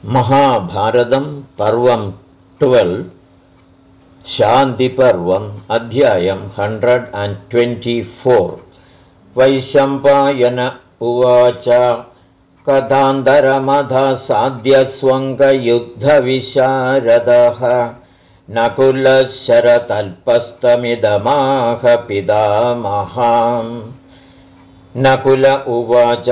महाभारतं पर्वं 12 शान्तिपर्वम् अध्यायं 124 वैशम्पायन उवाच कथान्तरमधा साध्यस्वङ्गयुद्धविशारदः नकुलः शरतल्पस्तमिदमाह पितामहाम् नकुल उवाच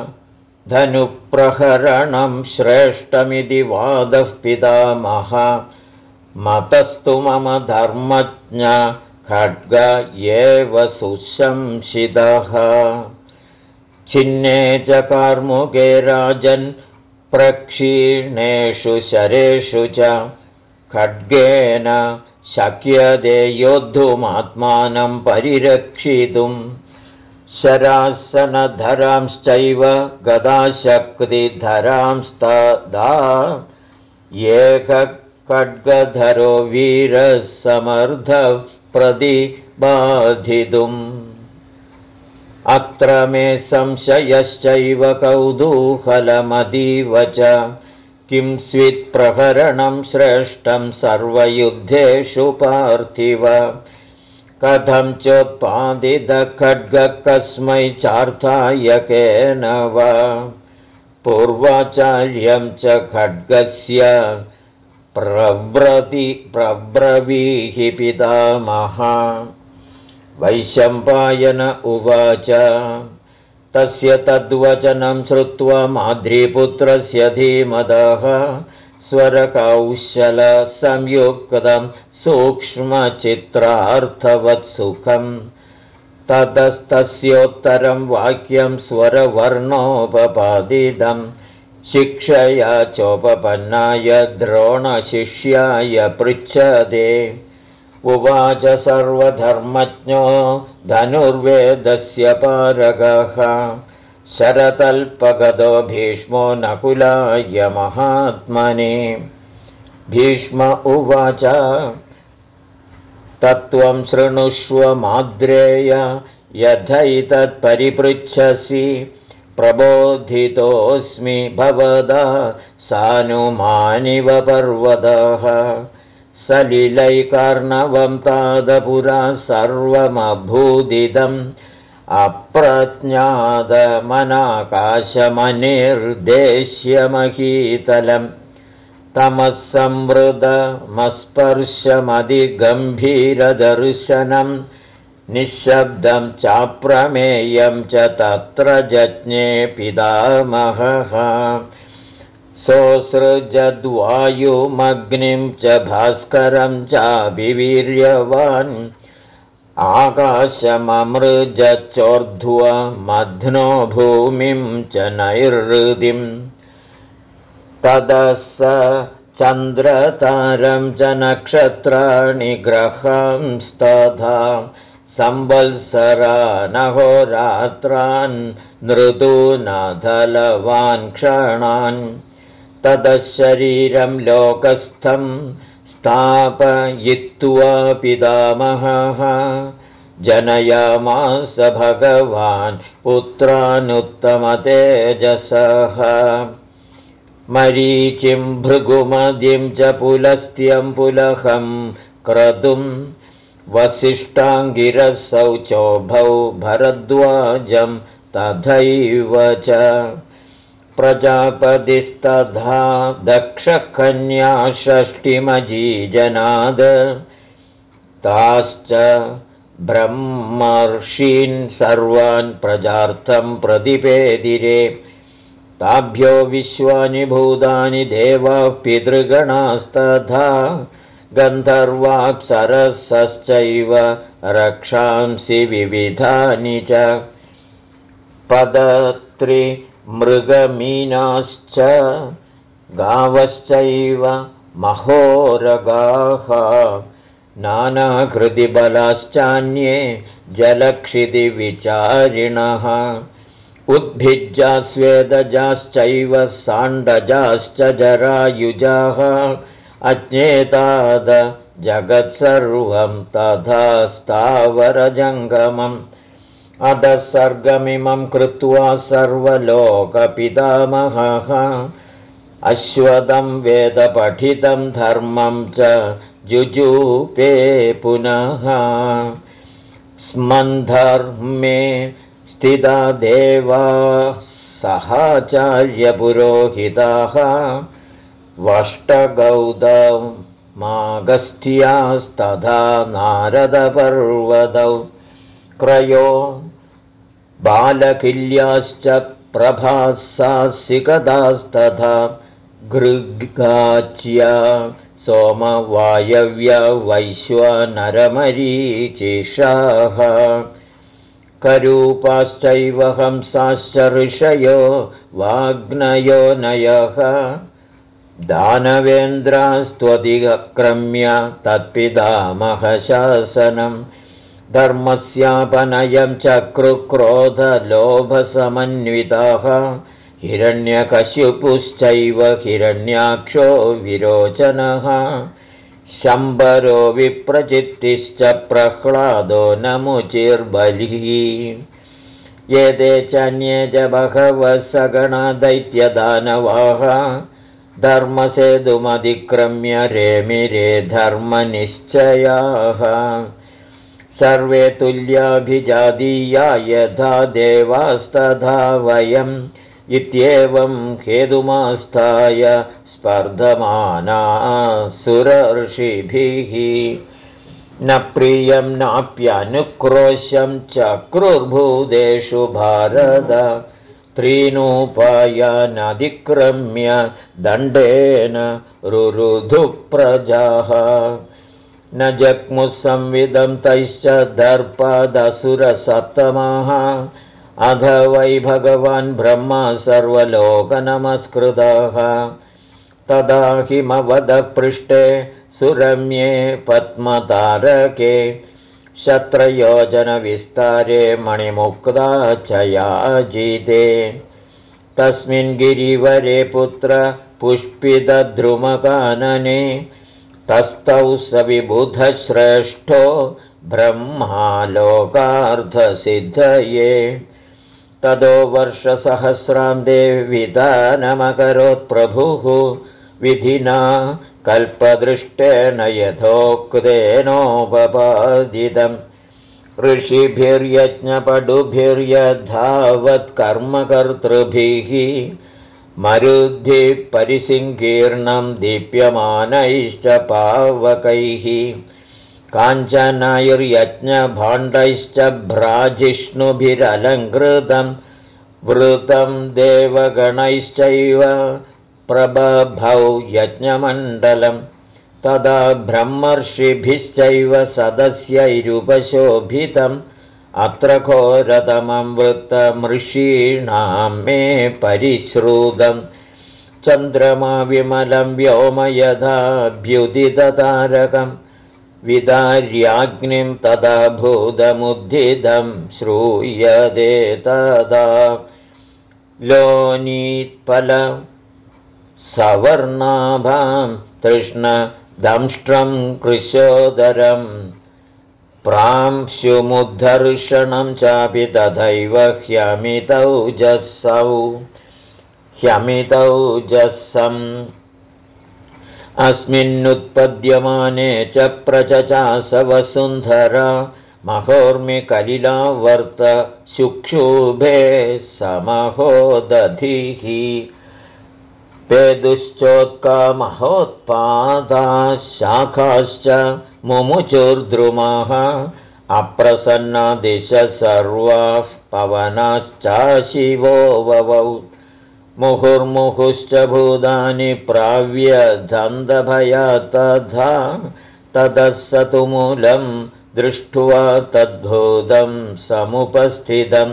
धनुप्रहरणं श्रेष्ठमिति वादः पितामह मतस्तु मम धर्मज्ञ खड्ग एव सुशंसितः छिन्ने च कार्मुके राजन् प्रक्षीणेषु शरेषु च खड्गेन शक्यते योद्धुमात्मानं परिरक्षितुम् शरासनधरांश्चैव गदाशक्तिधरांस्तदा एकखड्गधरो वीरः समर्थः प्रतिबाधितुम् अत्र मे संशयश्चैव कौतूहलमतीव च किं स्वित्प्रहरणं श्रेष्ठं सर्वयुद्धेषु पार्थिव कथं चोत्पादितखड्गः कस्मै चार्थाय केन वा पूर्वाचार्यं च खड्गस्य प्रब्रवीहि पितामह वैशम्पायन उवाच तस्य तद्वचनं श्रुत्वा माद्रीपुत्रस्य धीमतः स्वरकौशलसंयुक्तं सूक्ष्मचित्रार्थवत्सुखम् ततस्तस्योत्तरं वाक्यं स्वरवर्णोपपादितं शिक्षया चोपपन्नाय द्रोणशिष्याय पृच्छते उवाच सर्वधर्मज्ञो धनुर्वेदस्य पारगः शरतल्पगतो भीष्मो नकुलाय महात्मने भीष्म उवाच तत्त्वं शृणुष्व माद्रेय यथैतत्परिपृच्छसि प्रबोधितोऽस्मि भवदा सानुमानिव पर्वतः सलिलैकर्णवं तादपुरा सर्वमभूदिदम् अप्रज्ञातमनाकाशमनिर्देश्यमहीतलम् तमः संवृतमस्पर्शमधिगम्भीरदर्शनं निःशब्दं चाप्रमेयं च तत्र जज्ञे पितामहः सोऽसृजद्वायुमग्निं च भास्करं चाभिवीर्यवान् आकाशममृजच्चोर्ध्वमध्नो भूमिं च नैऋतिम् ततः स चन्द्रतारं च नक्षत्राणि ग्रहांस्तथा संवत्सरानहोरात्रान् नृतूनधलवान् क्षणान् ततः शरीरं लोकस्थं स्थापयित्वा पितामहः जनयामास भगवान् पुत्रानुत्तमतेजसः मरीचिं भृगुमदिं च पुलस्त्यं पुलहं क्रतुं वसिष्ठाङ्गिरसौ चोभौ भरद्वाजं तथैव च प्रजापतिस्तथा दक्षकन्या षष्टिमजीजनाद ताश्च ब्रह्मर्षीन् सर्वान् प्रजार्थं प्रतिपेदिरे ताभ्यो विश्वानि भूतानि देवाः पितृगणास्तथा गन्धर्वाप्सरसश्चैव रक्षांसि विविधानि च पदत्रिमृगमीनाश्च गावश्चैव महोरगाः नानाकृतिबलाश्चान्ये जलक्षितिविचारिणः उद्भिज्जा स्वेदजाश्चैव साण्डजाश्च जरायुजाः अज्ञेताद जगत्सर्वं तथा स्थावरजङ्गमम् अतः सर्गमिमं कृत्वा सर्वलोकपितामहः अश्वतं वेदपठितं धर्मं च जुजूपे पुनः स्मन्धर्मे स्थिता देवा सहाचार्यपुरोहिताः वष्टगौतमागस्त्यास्तथा नारदपर्वतौ क्रयो बालकिल्याश्च प्रभासासिकदास्तथा गृगाच्या सोमवायव्यवैश्वनरमरीचिषाः करूपाश्चैव हंसाश्च ऋषयो वाग्नयो नयः दानवेन्द्रास्त्वदिक्रम्य तत्पितामहशासनम् धर्मस्यापनयं चक्रुक्रोधलोभसमन्विताः हिरण्यकशिपुश्चैव हिरण्याक्षो विरोचनः शम्बरो विप्रचित्तिश्च प्रह्लादो नमुचिर्बलिः एते चान्ये च बहवः सगणा दैत्यदानवाः धर्मसेतुमतिक्रम्य रेमिरे धर्मनिश्चयाः सर्वे तुल्याभिजातीया यथा देवास्तथा वयम् इत्येवं हेतुमास्थाय स्पर्धमाना सुरर्षिभिः न प्रियं नाप्यनुक्रोशं चक्रुर्भूतेषु भारत त्रीनोपायानधिक्रम्य दण्डेन रुरुधुः प्रजाः न जग्मुस्संविदं तैश्च दर्पादसुरसप्तमाः अध वै भगवान् ब्रह्मा सर्वलोकनमस्कृतः तदा हिमवदपृष्ठे सुरम्ये पद्मतारके शत्रयोजनविस्तारे मणिमुक्ता च याजिते तस्मिन् गिरिवरे पुत्र पुष्पितद्रुमकानने तस्थौ स विबुधश्रेष्ठो ब्रह्मा लोकार्थसिद्धये ततो वर्षसहस्रान्ते विधानमकरोत् प्रभुः विधिना कल्पदृष्टेन यथोक्तेनोपपादितम् ऋषिभिर्यज्ञपटुभिर्यद्धावत्कर्मकर्तृभिः मरुद्भिः परिसङ्कीर्णं दीप्यमानैश्च पावकैः काञ्चनैर्यज्ञभाण्डैश्च भ्राजिष्णुभिरलङ्कृतं वृतं देवगणैश्चैव प्रबभौ यज्ञमण्डलं तदा ब्रह्मर्षिभिश्चैव सदस्यैरुपशोभितम् अत्र घोरतमं वृत्तमृषीणां मे परिश्रुतं चन्द्रमा विमलं व्योम यथाभ्युदिततारकं विदार्याग्निं तदा भूतमुद्धितं श्रूयते तदा लोनीत्पल सवर्णाभां तृष्णदंष्ट्रं कृशोदरम् प्रांशुमुद्धर्षणं चापि तथैव ह्यमितौजसम् अस्मिन्नुत्पद्यमाने च प्रचचास वसुन्धरा महोर्मिकलिलावर्त शुक्षुभे समहोदधिः पेदुश्चोत्का महोत्पादाः शाखाश्च मुमुचुर्द्रुमाः अप्रसन्ना दिश सर्वाः पवनाश्चाशिवो ववौ मुहुर्मुहुश्च भूतानि प्राव्यधन्दभयात् तथा ततः स तुमूलं दृष्ट्वा तद्भूतं समुपस्थितं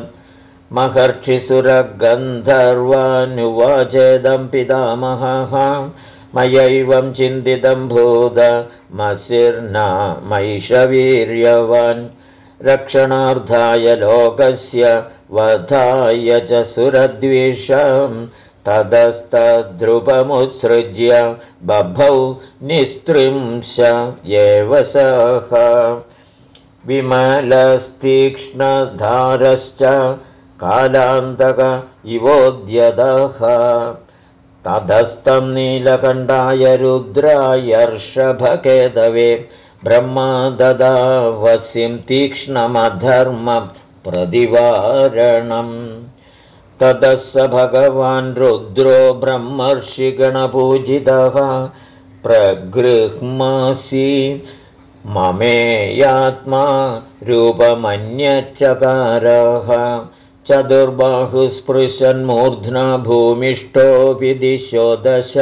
महर्षिसुरगन्धर्वानुवाचेदं पितामहः मयैवं चिन्तितं भूतमसिर्नामैषवीर्यवान् रक्षणार्थाय लोकस्य वधाय च सुरद्वेषं ततस्तद्रुपमुत्सृज्य बभौ निस्त्रिंश एव सः विमलस्तीक्ष्णधारश्च कालान्तक इवोद्यतः ततस्तं नीलकण्ठाय रुद्रायर्षभकेतवे ब्रह्मा ददावसिं तीक्ष्णमधर्मप्रतिवारणम् ततः स भगवान् रुद्रो ब्रह्मर्षिगणपूजितः प्रगृह्मासि ममेयात्मा रूपमन्यच्चकारः चतुर्बाहुस्पृशन्मूर्ध्ना भूमिष्ठोऽपि दिशो दश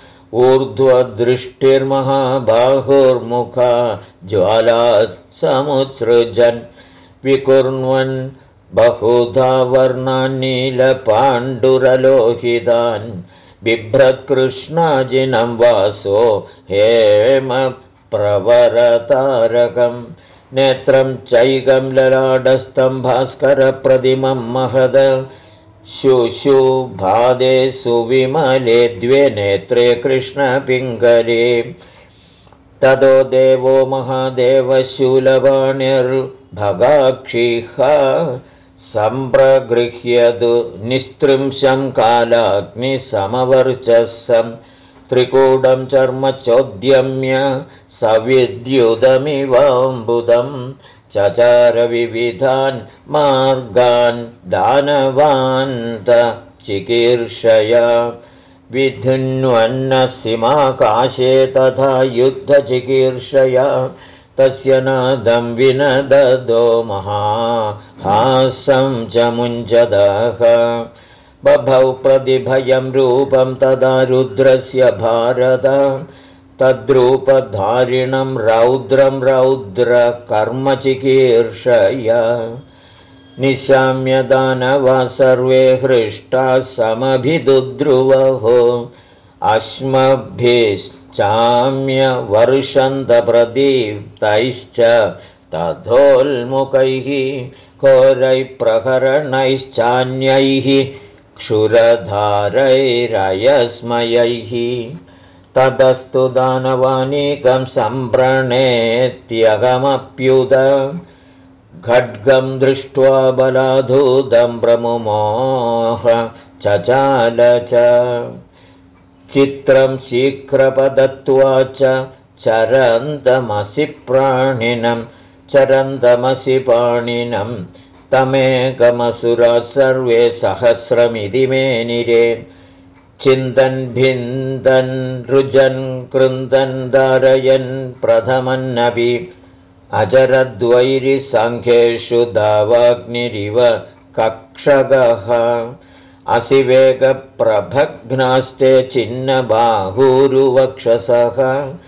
ऊर्ध्वदृष्टिर्महाबाहुर्मुखा ज्वालाः समुत्सृजन् विकुर्वन् बहुधा वर्णान् नीलपाण्डुरलोहितान् बिभ्रत्कृष्णाजिनं वासो हेम प्रवरतारकम् नेत्रं चैगं ललाटस्थं भास्करप्रतिमं महद शुशुभादे सुविमले द्वे नेत्रे कृष्णपिङ्गले ततो देवो महादेवशूलपाणिर्भगाक्षिः सम्प्रगृह्यतु निस्त्रिंशं कालाग्निसमवर्चस्सं त्रिकूटं चर्मचोद्यम्य सविद्युदमिवाम्बुदं चचार विविधान् मार्गान् दानवान्त चिकीर्षया विधुन्वन्नसीमाकाशे तथा युद्धचिकीर्षया तस्य नादं विनददो महाहासं च मुञ्चदः बभौ प्रतिभयं रूपं तदा रुद्रस्य भारत तद्रूपधारिणं रौद्रं रौद्रकर्मचिकीर्षया निशाम्य दानवा सर्वे हृष्टाः समभिदुद्रुवः अश्मभिश्चाम्य वर्षन्तप्रदीप्तैश्च तथोल्मुखैः घोरैः प्रहरणैश्चान्यैः क्षुरधारैरयस्मयैः ततस्तु दानवानीकं सम्प्रणेत्यगमप्युत खड्गं दृष्ट्वा बलाधूतं प्रमुमोह चचाल च चित्रं शीघ्रपदत्वा च चरन्तमसि पाणिनं तमेकमसुरा सर्वे सहस्रमिति मेनिरे चिन्तन् भिन्दन् रुजन् कृन्दन् धारयन् प्रथमन्नपि अजरद्वैरिसङ्ख्येषु दावाग्निरिव कक्षगः असिवेगप्रभग्नास्ते छिन्नबाहुरुवक्षसः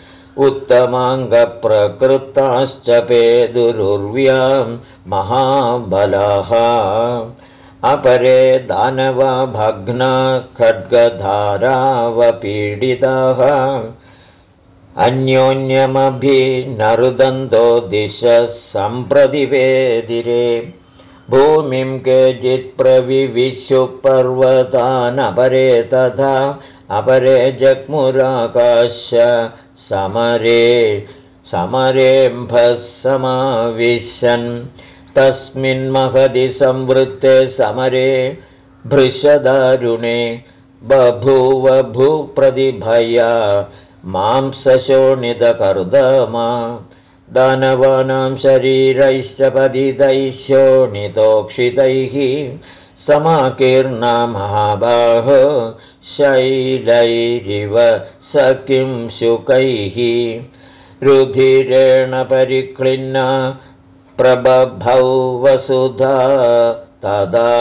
उत्तमाङ्गप्रकृताश्च पेदुरुर्व्यां महाबलाः अपरे दानवा भग्ना खड्गधारावपीडिताः अन्योन्यमभिनरुदन्तो दिशः सम्प्रतिवेदिरे भूमिं केचित् प्रविविशुः पर्वतानपरे तथा अपरे जग्मुराकाश समरेऽम्भः समाविशन् तस्मिन्महदि संवृत्ते समरे भृशदारुणे बभूव भूप्रतिभया मांसशोणितकर्दमा दानवानां शरीरैश्च पतितैः शोणितोक्षितैः समाकीर्णा महाबाह शैलैरिव सकिं शुकैः रुधिरेण परिक्लिन्ना प्रबभौ वसुधा तदा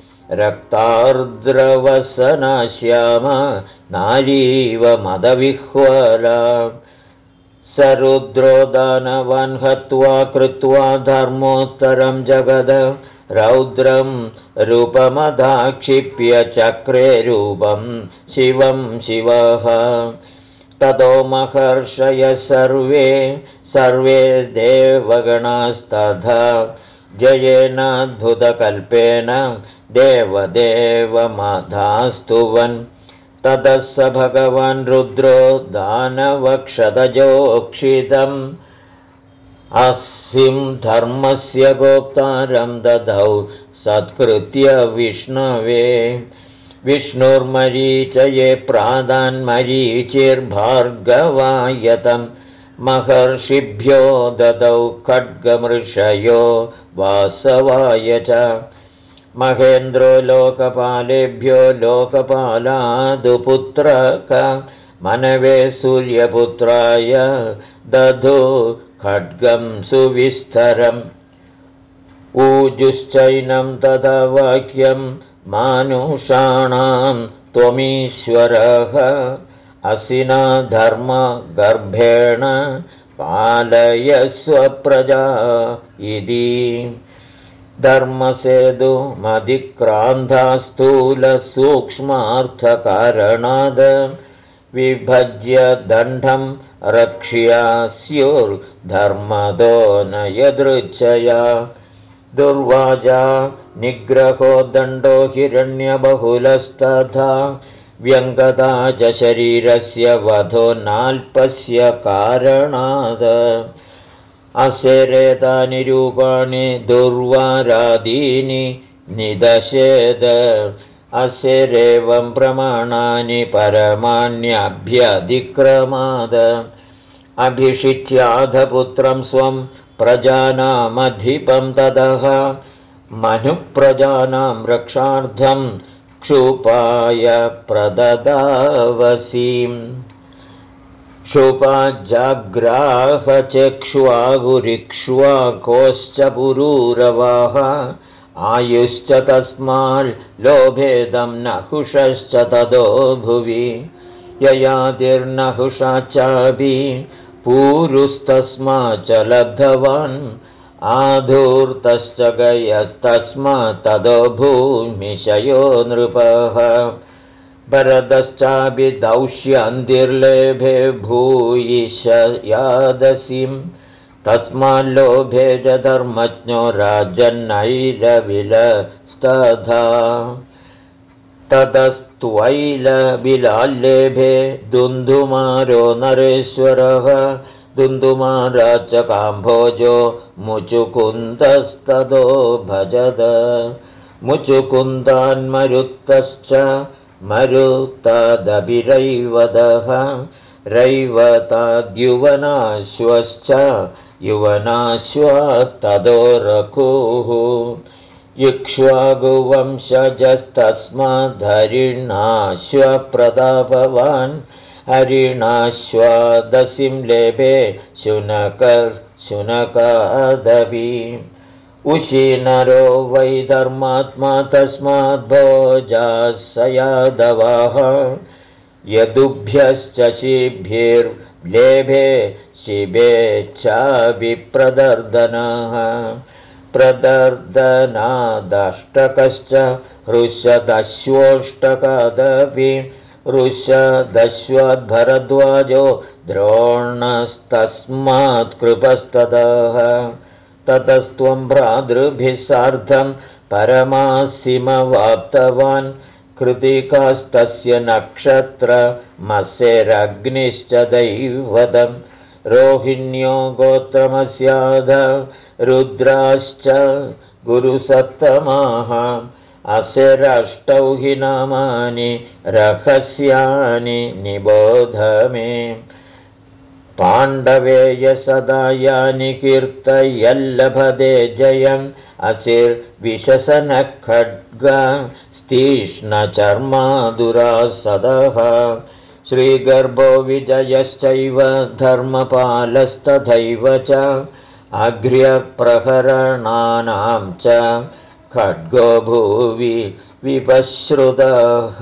रक्तार्द्रवसना श्यामा नारीव मदविह्वला स रुद्रो दानवान् हत्वा कृत्वा धर्मोत्तरं जगद रौद्रं रूपमदाक्षिप्य चक्रे रूपं शिवं शिवः ततो महर्षय सर्वे देवगणास्तथा जयेनाद्भुतकल्पेन देवदेवमधास्तुवन् ततः स भगवान् रुद्रो दानवक्षतजोक्षितम् अस्मिं धर्मस्य गोप्तारं ददौ सत्कृत्य विष्णवे विष्णुर्मरीचये प्रादान्मरीचिर्भार्गवायतं महर्षिभ्यो ददौ खड्गमृषयो वासवाय च महेन्द्रो लोकपालेभ्यो लोकपालादुपुत्रक मनवे सूर्यपुत्राय दधु खड्गं सुविस्तरम् ऊजुश्चैनं तदा वाक्यं मानुषाणां त्वमीश्वरः असिना धर्मगर्भेण पालयस्व प्रजा इति धर्मसेतुमधिक्रान्तास्थूलसूक्ष्मार्थकारणाद् विभज्य दण्डं रक्ष्यास्युर्धर्मदो न यदृच्छया दुर्वाजा निग्रहो दण्डो हिरण्यबहुलस्तथा व्यङ्गता च शरीरस्य वधो नाल्पस्य कारणात् अशेरेतानि रूपाणि दुर्वारादीनि निदशेद अशेरेवं प्रमाणानि परमाण्यभ्यधिक्रमाद अभिषिच्याधपुत्रं स्वं प्रजानामधिपं ततः मनुप्रजानां रक्षार्थं क्षुपाय प्रददावसीम् क्षुपाजाग्राहचक्ष्वागुरिक्ष्वाकोश्च पुरूरवाः आयुश्च तस्माल्लोभेदं नहुषश्च ततो भुवि ययातिर्नहुषाच्चापि पूरुस्तस्माच्च लब्धवान् आधूर्तश्च गयस्तस्मात् ततो भूमिशयो नृपः भरतश्चापि दौष्यन्तिर्लेभे भूयिष यादसीं तस्माल्लोभे च धर्मज्ञो राजन्नैरविलस्तथा ततस्त्वैलबिलाल्लेभे दुन्दुमारो नरेश्वरः दुन्दुमारा च काम्भोजो मुचुकुन्दस्ततो भजद मुचुकुन्दान्मरुत्तश्च मरुत्तदभिरैवतः रैवताद्युवनाश्वश्च युवनाश्वस्ततो रघुः इक्ष्वाकुवंशजस्तस्माद्धरिणाश्वप्रतापवान् हरिणाश्वादसिं लेभे शुनकादपि उशीनरो वै धर्मात्मा तस्माद्भोजाः स यादवाः यदुभ्यश्च शिभिर्लेभे शिबेच्छाभिप्रदर्दनः प्रदर्दनादष्टकश्च हृष्यदश्वोष्टकादपि हृष्यदश्वद्भरद्वाजो द्रोणस्तस्मात्कृपस्ततः ततस्त्वं भ्रातृभिः सार्धं परमासिमवाप्तवान् कृतिकास्तस्य नक्षत्रमसेरग्निश्च दैवतं रोहिण्यो गोत्रमस्याध रुद्राश्च गुरुसत्तमाः असेरष्टौ हि नामानि रहस्यानि निबोध मे पाण्डवेय सदा यानि कीर्तयल्लभते जयम् असिर्विशसनखड्गस्तीक्ष्णचर्मादुरासदः श्रीगर्भो विजयश्चैव धर्मपालस्तथैव च अघ्र्यप्रहरणानां च खड्गो भुवि विपश्रुतः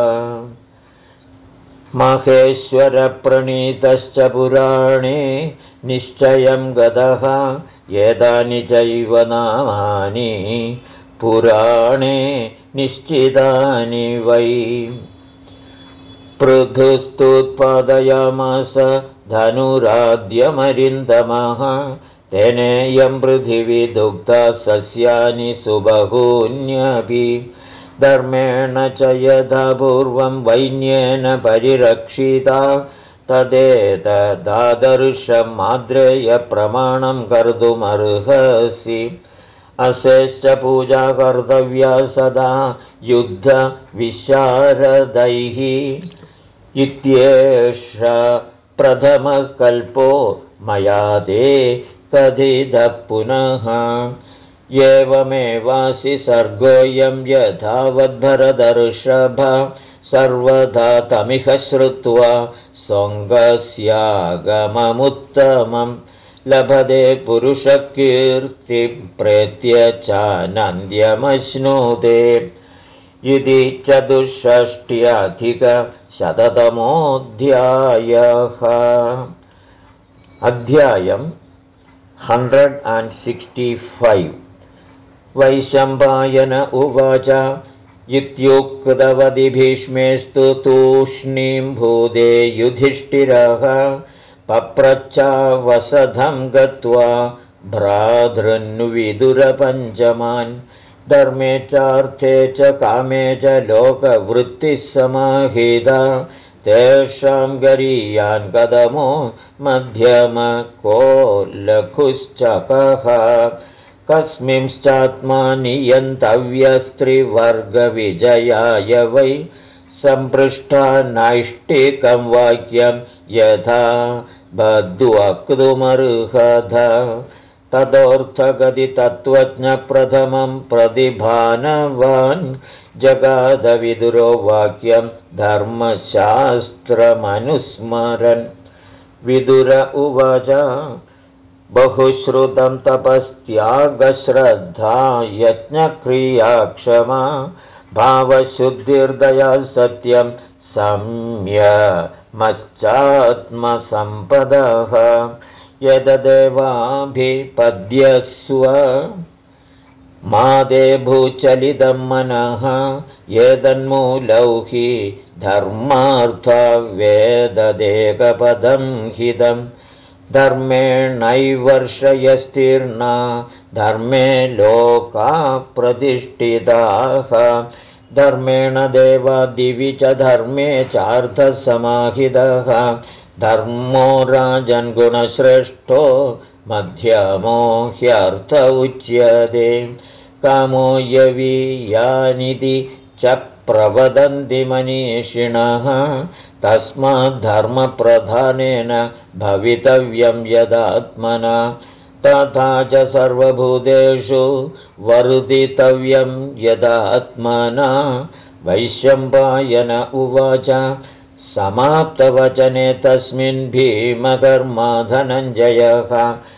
महेश्वरप्रणीतश्च पुराणे निश्चयं गतः एतानि चैव नामानि पुराणे निश्चितानि वै पृथुस्तुत्पादयामास धनुराद्यमरिन्दमः तेनेयं पृथिवी दुग्धा सस्यानि सुबहून्यपि धर्मेण च यथा पूर्वं वैन्येन परिरक्षिता तदेतदादर्शमाद्रेयप्रमाणं कर्तुमर्हसि असेश्च पूजा कर्तव्या सदा युद्धविशारदैः इत्येष प्रथमः कल्पो मया ते कथितः पुनः एवमेवासि सर्गोऽयं यथावद्भरतर्षभ सर्वदा तमिह श्रुत्वा स्वङ्गस्यागममुत्तमं लभते पुरुषकीर्तिप्रेत्य चानन्द्यमश्नुते इति 64-शततमोऽध्यायः। अध्यायम् 165 वैशम्पायन उवाच इत्युक्तवति भीष्मेस्तु तूष्णीं भूते युधिष्ठिरः पप्रच्छावसधं गत्वा भ्रातृन्विदुरपञ्चमान् धर्मे चार्थे च कामे च लोकवृत्तिः समाहिता तेषां गरीयान् कदमो मध्यम को लघुश्चकः कस्मिंश्चात्मा नियन्तव्यस्त्रिवर्गविजयाय वै सम्पृष्टा नैष्टिकं वाक्यं यथा बद्वक्तुमर्हथ ततोऽर्थगतितत्त्वज्ञप्रथमं प्रतिभानवान् जगादविदुरो वाक्यं धर्मशास्त्रमनुस्मरन् विदुर उवाच बहुश्रुतं तपस्त्यागश्रद्धा यज्ञक्रियाक्षमा भावशुद्धिर्दया सत्यं संयमश्चात्मसम्पदः यददेवाभिपद्यस्व मादे भूचलितं मनः एतन्मूलौ हि धर्मार्थवेददेकपदं हितं धर्मेणैवर्षयस्तीर्णा धर्मे लोका प्रतिष्ठिताः धर्मेण देवादिवि च धर्मे चार्थसमाहितः धर्मो राजन्गुणश्रेष्ठो मध्यमो ह्यर्थ उच्यते कामो यवीयानिति च प्रवदन्ति मनीषिणः तस्माद्धर्मप्रधानेन भवितव्यं यदात्मना तथा च सर्वभूतेषु वर्धितव्यं यदात्मना वैशम्पायन उवाच समाप्तवचने तस्मिन् भीमकर्मा धनञ्जयः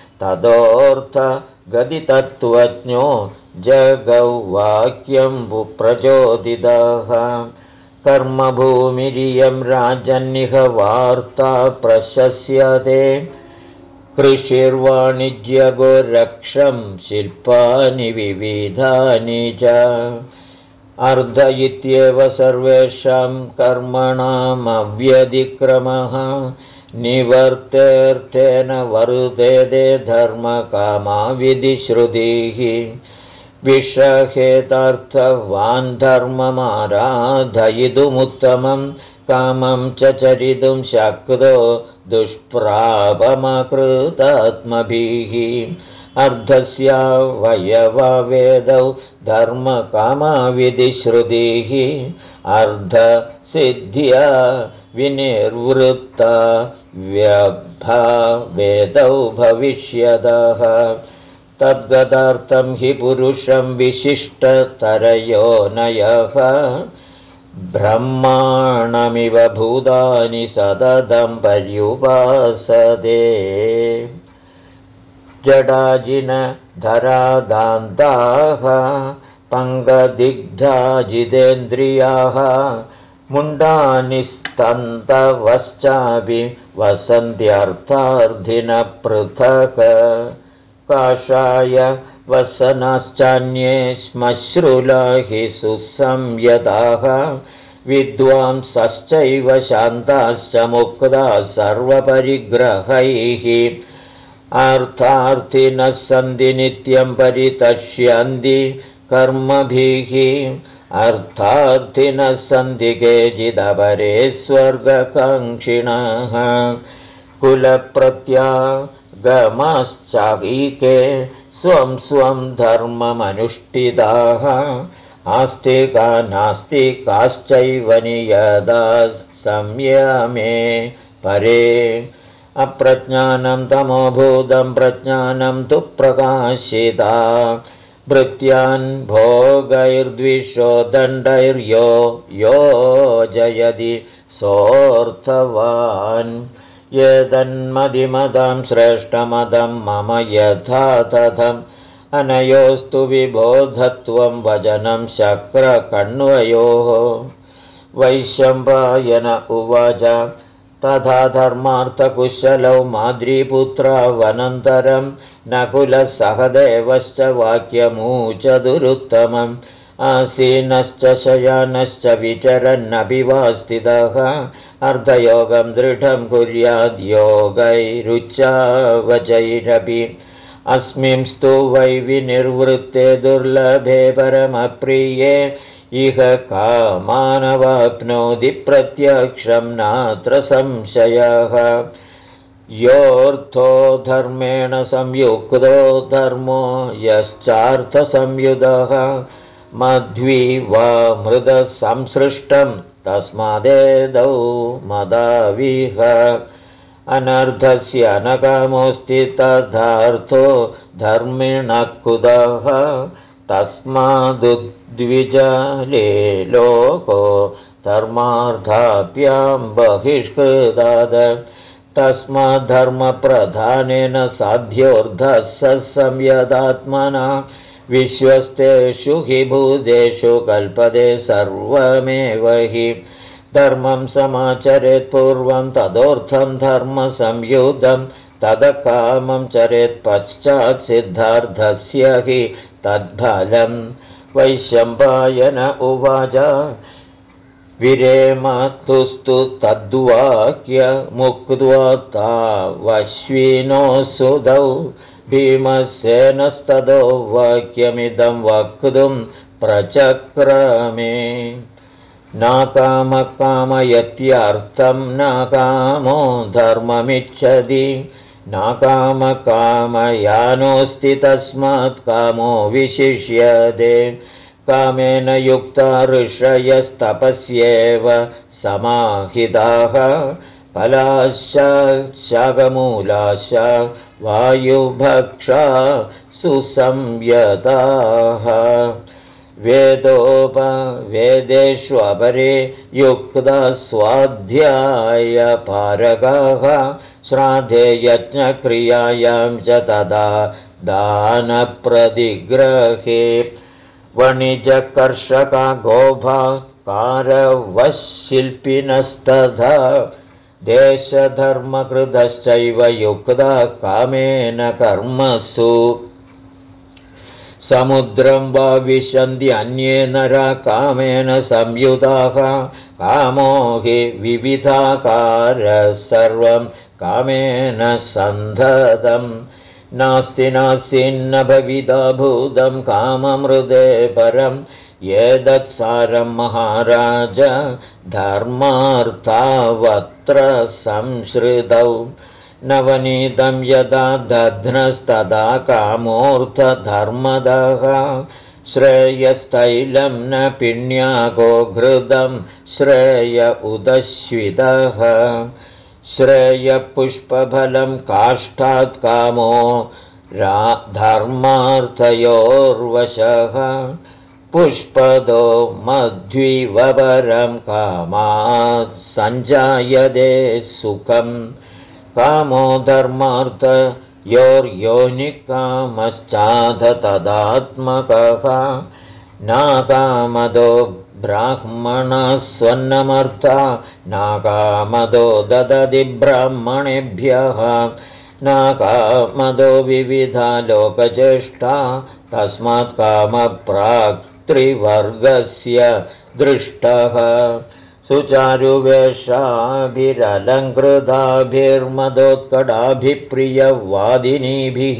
ततोऽर्थगतितत्त्वज्ञो जगौ वाक्यं प्रचोदितः कर्मभूमिरियं राजन्निह वार्ता प्रशस्यते कृषिर्वाणिज्यगोरक्षं शिल्पानि विविधानि च अर्ध इत्येव सर्वेषां कर्मणामव्यतिक्रमः निवर्तेऽर्थेन वरुतेते धर्मकामाविधिश्रुतिः विषहेतार्थवान् धर्ममाराधयितुमुत्तमं कामं च चरितुं शक्तो दुष्प्रापमकृतात्मभिः अर्धस्यावयववेदौ धर्मकामाविधिश्रुतिः अर्धसिद्ध्या विनिर्वृत्ता व्यभावेदौ भविष्यतः तद्गतार्थं हि पुरुषं विशिष्टतरयोनयः ब्रह्माणमिव भूतानि सततं पर्युपासते जडाजिनधरादान्ताः पङ्गदिग्धाजितेन्द्रियाः मुण्डानि स्तन्तवश्चापि वसन्त्यर्थार्थिनः पृथक् काषाय वसनाश्चान्ये श्मश्रुला हि सुसंयताः विद्वांसश्चैव शान्ताश्च मुक्ताः सर्वपरिग्रहैः अर्थार्थिनः सन्ति नित्यं परितष्यन्ति कर्मभिः अर्थार्थिनः सन्ति केचिदपरे स्वर्गकाङ्क्षिणः कुलप्रत्यागमाश्चाहीके स्वं स्वं धर्ममनुष्ठिताः आस्तिका नास्तिकाश्चैव नियता संयमे परे अप्रज्ञानं तमोभूतं प्रज्ञानं तु प्रकाशिता भृत्यान् भोगैर्द्विषो दण्डैर्यो योजयति सोऽर्थवान् यदन्मदिमदं श्रेष्ठमदं मम यथा तथम् अनयोस्तु विबोधत्वं वचनं शक्रकण्वयोः वैशम्पायन उवाच तथा धर्मार्थकुशलौ माद्रीपुत्रावनन्तरं नकुलः सहदेवश्च वाक्यमूचदुरुत्तमम् आसीनश्च शयानश्च विचरन्नपि वा स्थितः अर्धयोगं दृढं कुर्याद्योगैरुच्चावचैरपि अस्मिंस्तु वै विनिर्वृत्ते दुर्लभे परमप्रिये इह कामानवाप्नोति प्रत्यक्षं नात्र संशयः योऽर्थो धर्मेण संयुक्तो धर्मो यश्चार्थसंयुतः मध्वी वा मृदः संसृष्टं तस्मादेदौ मदाविह अनर्धस्य नकामोऽस्ति तथार्थो धर्मिणः कुतः तस्मादुद्विजले लोको धर्मार्थाभ्यां बहिष्कृतात् तस्माद्धर्मप्रधानेन साध्योऽर्धः संयदात्मना विश्वस्तेषु हि भूतेषु कल्पते सर्वमेव हि धर्मं समाचरेत् पूर्वं तदोर्थं धर्मसंयुतं तदकामं चरेत् पश्चात् सिद्धार्थस्य हि तद्फलं वैशम्पायन उवाच विरेमतुस्तु तद्वाक्य मुक्त्वा तावश्विनोऽसुदौ भीमसेनस्ततो वाक्यमिदं वक्तुं प्रचक्रमे नाकामकामयत्यर्थं नाकामो धर्ममिच्छति नाकामकामयानोऽस्ति तस्मात् कामो विशिष्यते कामेन युक्ता ऋषयस्तपस्येव समाहिताः फलाश्च शाकमूलाश्च वायुभक्षा सुसंयताः वेदोपवेदेष्वपरे युक्तस्वाध्यायपारगाः श्राद्धे यज्ञक्रियायां च तदा दानप्रतिग्रहे वणिजकर्षका गोभा कारवशिल्पिनस्तथा देशधर्मकृतश्चैव युक्ता कामेन कर्मसु समुद्रं वा विशन्ति अन्ये नरा कामेन संयुताः कामो हि विविधाकारः सर्वं कामेन सन्धतं नास्ति नास्तिन्न भविता भूतं काममृदे परं एतत्सारं महाराज धर्मार्थावत्र संश्रितौ नवनीतं यदा दध्नस्तदा कामोऽर्थधर्मदः श्रेयस्तैलं न पिण्याको घृतं श्रेय उदश्वितः श्रेयपुष्पफलं काष्ठात् कामो धर्मार्थयोर्वशः पुष्पदो मध्वीवपरं कामात् सञ्जायते सुखम् कामो धर्मार्थयोर्योनिकामश्चाध तदात्मकः नाकामदो ब्राह्मणः स्वन्नमर्था नाकामदो ददति ब्राह्मणेभ्यः नाकामदो विविधा लोकचेष्टा तस्मात् कामप्राक्त्रिवर्गस्य दृष्टः सुचारुवेषाभिरलङ्कृताभिर्मदोत्कटाभिप्रियवादिनीभिः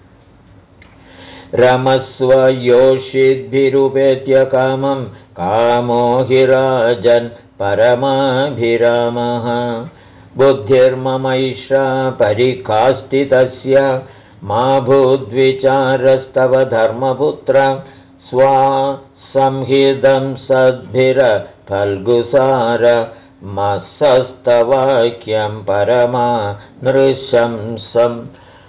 रमस्व योषिद्भिरुपेत्य कामं कामो हि राजन् परमाभिरामः बुद्धिर्ममैषा परिकास्ति तस्य मा भूद्विचारस्तव धर्मपुत्र स्वा संहितं सद्भिरफल्गुसार मत्सस्तवाक्यं परमा नृशंसम्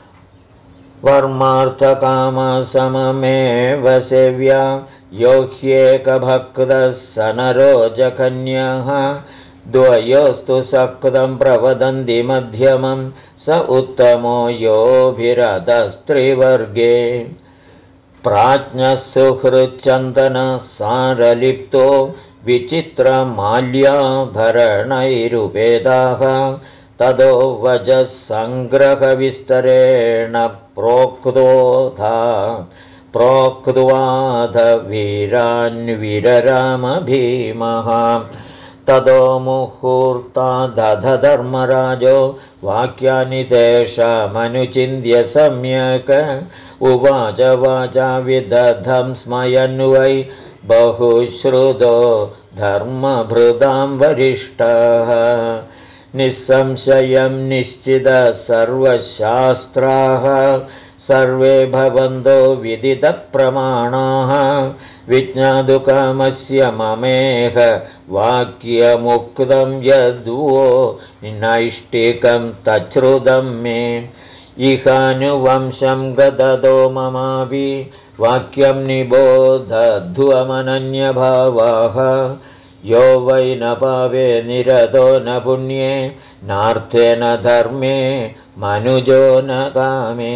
वर्मार्थकामसममेव सेव्या यो ह्येकभक्तः स नरोजकन्यः द्वयोस्तु सकृतं प्रवदन्ति मध्यमं स उत्तमो योभिरतस्त्रिवर्गे प्राज्ञसुहृच्चन्दनसारलिप्तो विचित्रमाल्याभरणैरुपेदाः ततो वजः सङ्ग्रहविस्तरेण प्रोक्त्वाधवीरान्वीररामभीमः ततो मुहूर्तादधर्मराजो वाक्यानि तेषामनुचिन्त्य सम्यक् उवाच वाचा विदधं स्मयन् वै बहुश्रुतो धर्मभृतां वरिष्ठः निःसंशयं निश्चितः सर्वशास्त्राः सर्वे भवन्तो विदितप्रमाणाः विज्ञातुकामस्य ममेह वाक्यमुक्तं यद्वो नैष्टिकं तच्छ्रुतं मे इहानुवंशं गदतो ममापि वाक्यं निबोधध्वमनन्यभावाः यो वै न पावे निरतो न पुण्ये नार्थे न धर्मे मनुजो न कामे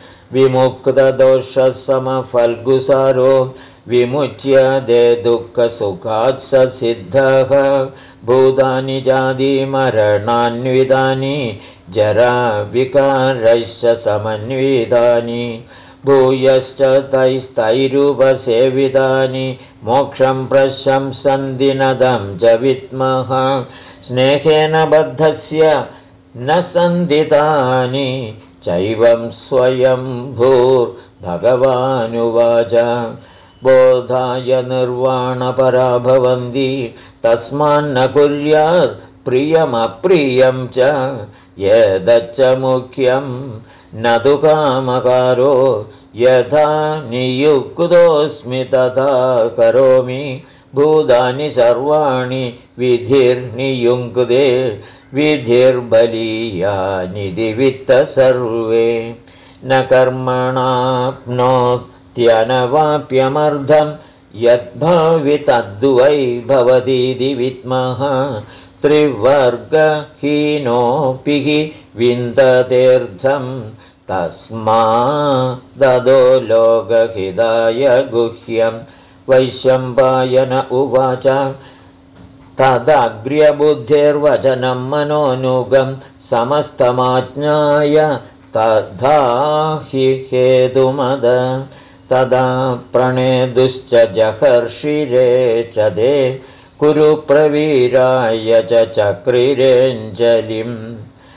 विमुक्तदोषसमफल्गुसारो विमुच्यते दुःखसुखात् स सिद्धः भूतानि जातिमरणान्वितानि जराविकारैश्च समन्वितानि भूयश्च तैस्तैरुपसेवितानि मोक्षं प्रशंसन्ति नदं च विद्मः स्नेहेन बद्धस्य न सन्दितानि चैवं स्वयंभूर्भगवानुवाच बोधाय निर्वाणपरा भवन्ति तस्मान्न कुर्यात् प्रियमप्रियं च यदच्च मुख्यं न तु कामकारो यथा नियुक्तोऽस्मि तथा करोमि भूतानि सर्वाणि विधिर्नियुङ्क्ते विधिर्बलीयानिधि वित्त सर्वे न कर्मणाप्नोत्यनवाप्यमर्धं यद्भावितद्वै भवतीति विद्मः त्रिवर्गहीनोऽपि हि विन्दतेऽर्थं तस्माददो लोकहिताय गुह्यं वैशम्पायन उवाच तदग्र्यबुद्धिर्वचनं मनोनुगं समस्तमाज्ञाय तथा हि हेतुमद तदा प्रणेदुश्च जहर्षिरे च ते कुरु प्रवीराय च चक्रिरेञ्जलिम्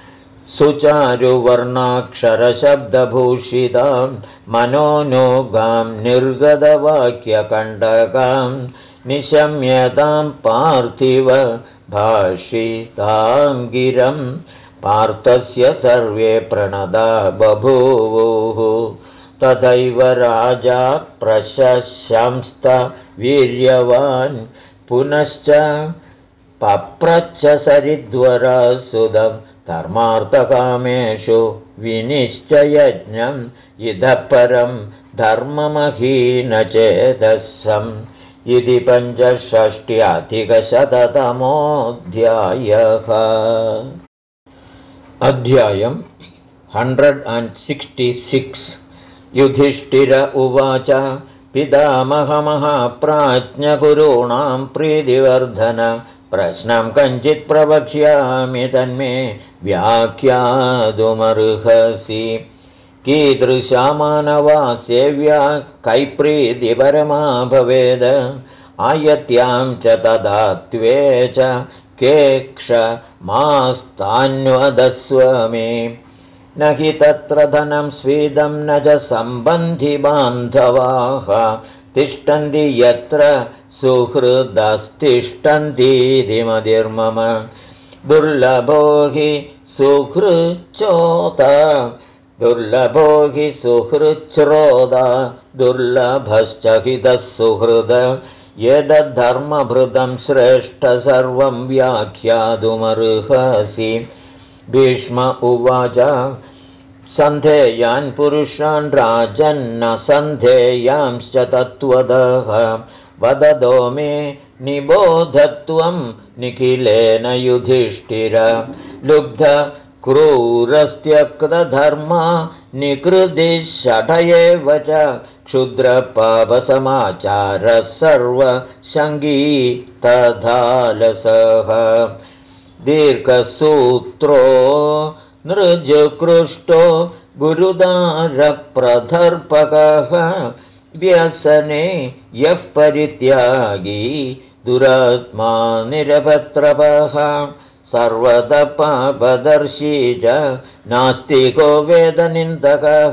सुचारुवर्णाक्षरशब्दभूषितां मनोनुगां निर्गतवाक्यकण्डकां निशम्यतां पार्थिव भाषितां गिरं पार्थस्य सर्वे प्रणदा बभूवुः तथैव राजा प्रशंस्त वीर्यवान् पुनश्च पप्रच्छ सरिद्वरसुदं धर्मार्थकामेषु विनिश्चयज्ञम् इतः परं धर्ममहीनचेतसम् इति 65-अधिकशततमोऽध्यायः। अध्यायं 166। युधिष्ठिर उवाच पितामहमहाप्राज्ञगुरूणां प्रीतिवर्धन प्रश्नं कञ्चित् प्रवक्ष्यामि तन्मे व्याख्यातुमर्हसि कीदृशा मानवा सेव्या कैप्रीतिपरमा भवेद आयत्यां च तदा त्वे च केक्षमास्तान्वदस्व मे न हि तत्र धनं स्वीदं न च सम्बन्धि बान्धवाः तिष्ठन्ति यत्र सुहृदस्तिष्ठन्तीति मतिर्मम दुर्लभो हि सुहृच्चोत दुर्लभो हि सुहृच्छ्रोदा दुर्लभश्च हितः सुहृद यदद्धर्मभृतं श्रेष्ठ सर्वं व्याख्यातुमर्हसि भीष्म उवाच सन्धेयान् पुरुषान् राजन्न सन्धेयांश्च तत्त्वतः वदतो मे निबोधत्वं निखिलेन युधिष्ठिर लुब्ध क्रूरस्त्यक्तधर्मा निकृतिषठ एव च क्षुद्रपापसमाचारः सर्वशङ्गी तथालसः दीर्घसूत्रो नृजकृष्टो गुरुदारप्रधर्पकः व्यसने यः परित्यागी दुरात्मा निरपत्रपः सर्वतः पापदर्शी च नास्तिको वेदनिन्दकः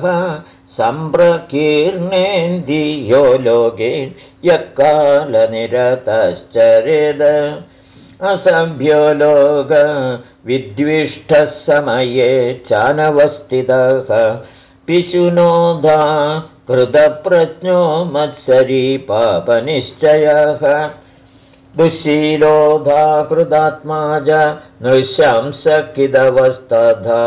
सम्प्रकीर्णेन्द्रियो लोके यः कालनिरतश्चरेद असभ्यो लोकविद्विष्टः समये चानवस्थितः पिशुनोधा कृतप्रज्ञो मत्सरी पापनिश्चयः दुःशीलोधा कृतात्मा च नृशंसकिदवस्तथा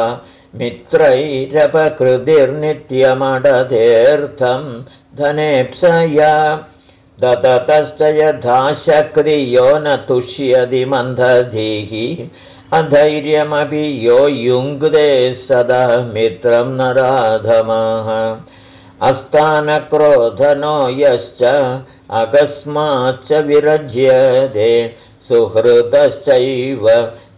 मित्रैरपकृतिर्नित्यमडतेऽर्थं धनेप्सया ददतश्च यथा शक्रियो न तुष्यति मन्दधीः अधैर्यमपि यो युङ्क्ते सदा मित्रं नराधमः अस्तानक्रोधनो यश्च अकस्माच्च विरज्यते सुहृदश्चैव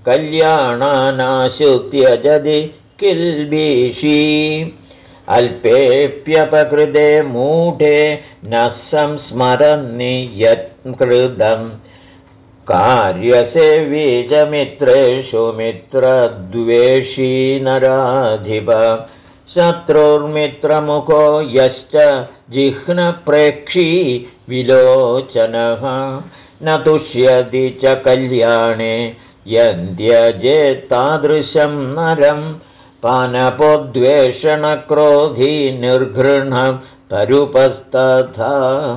कल्याणानाशुत्यजति किल्बिषी अल्पेऽप्यपकृते मूढे न संस्मरन्नि यत्कृतं कार्यसेवी च मित्रेषु मित्रद्वेषी नराधिप शत्रुर्मित्रमुखो यश्च जिह्नप्रेक्षी विलोचनः न तुष्यति च कल्याणे यन्त्यजेत्तादृशं नरं पानपोद्वेषणक्रोधी निर्घृण तरुपस्तथा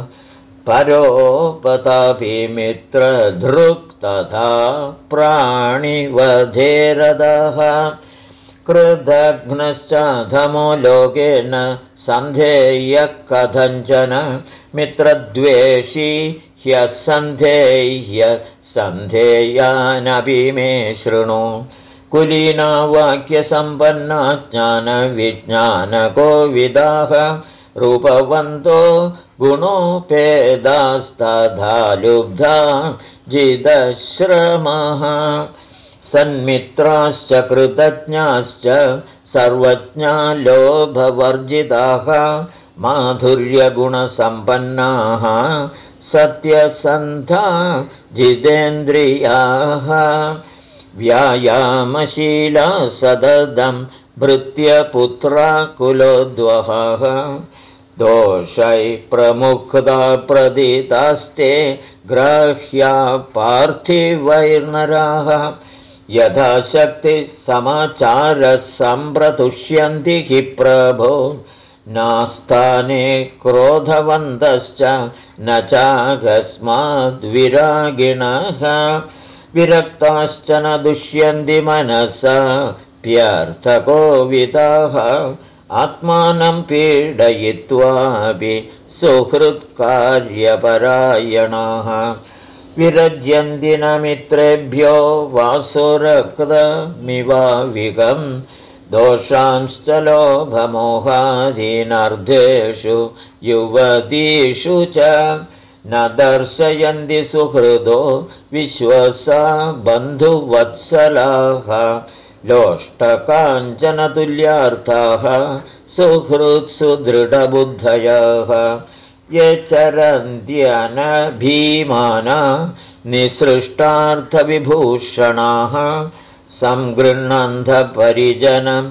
परोपतापि मित्रधृक् तथा प्राणिवधेरदः कृतघ्नश्चाधमो लोकेन सन्धेयः कथञ्चन मित्रद्वेषी ह्यसन्धेय्य सन्धेयानपि मे शृणु कुलीना वाक्यसम्पन्ना ज्ञानविज्ञानकोविदाः रूपवन्तो गुणोपेदास्तथा लुब्धा जिदश्रमः सन्मित्राश्च कृतज्ञाश्च सर्वज्ञा लोभवर्जिताः माधुर्यगुणसम्पन्नाः सत्यसन्धा जितेन्द्रियाः व्यायामशीला सददं भृत्यपुत्रा कुलोद्वहः दोषै प्रमुखता प्रदितास्ते ग्राह्या पार्थिवैर्नराः यथा शक्ति समाचारः सम्प्रतुष्यन्ति हि प्रभो नास्ताने क्रोधवन्तश्च न चाकस्माद्विरागिणः विरक्ताश्च न दुष्यन्ति मनसा प्यर्थकोविदाः आत्मानं पीडयित्वापि सुहृत्कार्यपरायणाः विरज्यन्ति न मित्रेभ्यो वासुरक्तमिवाविगम् दोषांश्च लोभमोहादीनर्धेषु युवतीषु च न दर्शयन्ति सुहृदो विश्वसा बन्धुवत्सलाः लोष्टकाञ्चनतुल्यार्थाः सुहृत्सु दृढबुद्धयः ये चरन्त्यनभीमाना निसृष्टार्थविभूषणाः संगृह्णन्धपरिजनं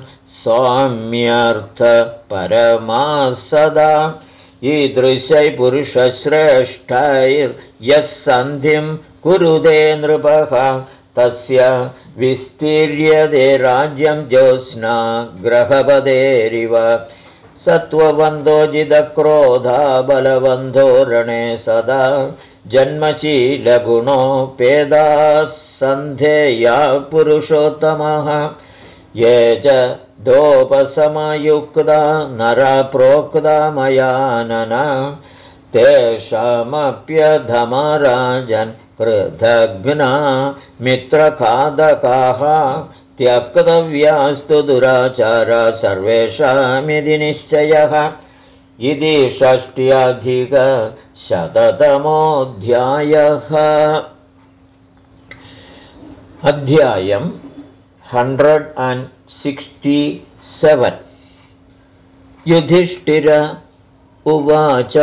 सौम्यर्थपरमाः सदा ईदृशै पुरुषश्रेष्ठैर्यः सन्धिं कुरुते नृपः तस्य विस्तीर्यते राज्यं ज्योत्स्ना ग्रहपदेरिव सत्त्वबन्धोजितक्रोधा बलबन्धो रणे सदा जन्मशीलगुणोपेदाः सन्धेया पुरुषोत्तमः ये च दोपसमयुक्ता नरा प्रोक्ता मयानन तेषामप्यधमराजन् कृतघ्ना मित्रखादकाः त्यक्तव्यास्तु दुराचारा सर्वेषामिति निश्चयः। इति 60-शततमोऽध्यायः। अध्यायम् 167। युधिष्ठिर उवाच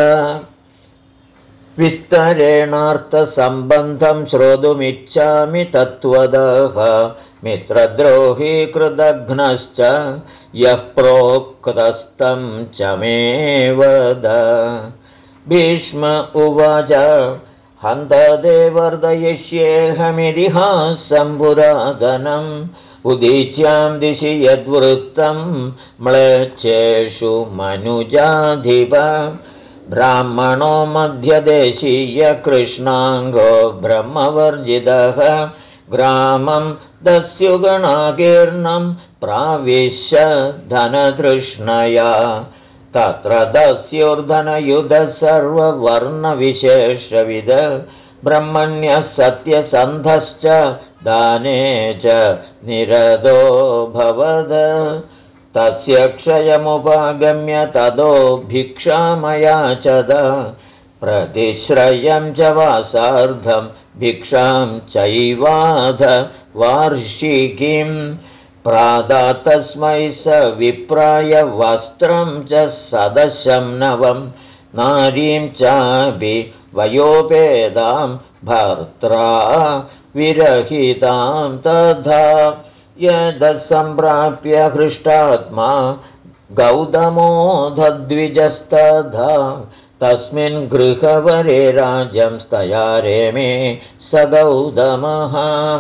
विस्तरेणार्थसम्बन्धं श्रोतुमिच्छामि तत्त्वतः मित्रद्रोही कृतघ्नश्च यः प्रोक्तस्तं च मे वद। भीष्म उवाच हन्तते वर्धयिष्येऽहमितिहासं पुरातनम् उदीच्यां दिशि यद्वृत्तं म्लेच्छेषु मनुजाधिप ब्राह्मणो मध्यदेशीय कृष्णाङ्गो ब्रह्मवर्जितः ग्रामं दस्युगणाकीर्णं प्राविश्य धनतृष्णया तत्र दस्युर्धनयुधः सर्ववर्णविशेषविद ब्रह्मण्यः सत्यसन्धश्च दाने च निरतो भवद। तस्य क्षयमुपागम्य ततो भिक्षामयाचद प्रतिश्रयं च वासार्धं भिक्षां चैवाध वार्षिकीं प्रादातस्मै स विप्राय वस्त्रं च सदशं नवं नारीं चापि वयोपेदां भर्त्रा विरहितां तथा यदसम्प्राप्य हृष्टात्मा गौतमोऽधद्विजस्तथा तस्मिन् गृहवरे राज्यं स्तयारेमे स गौतमः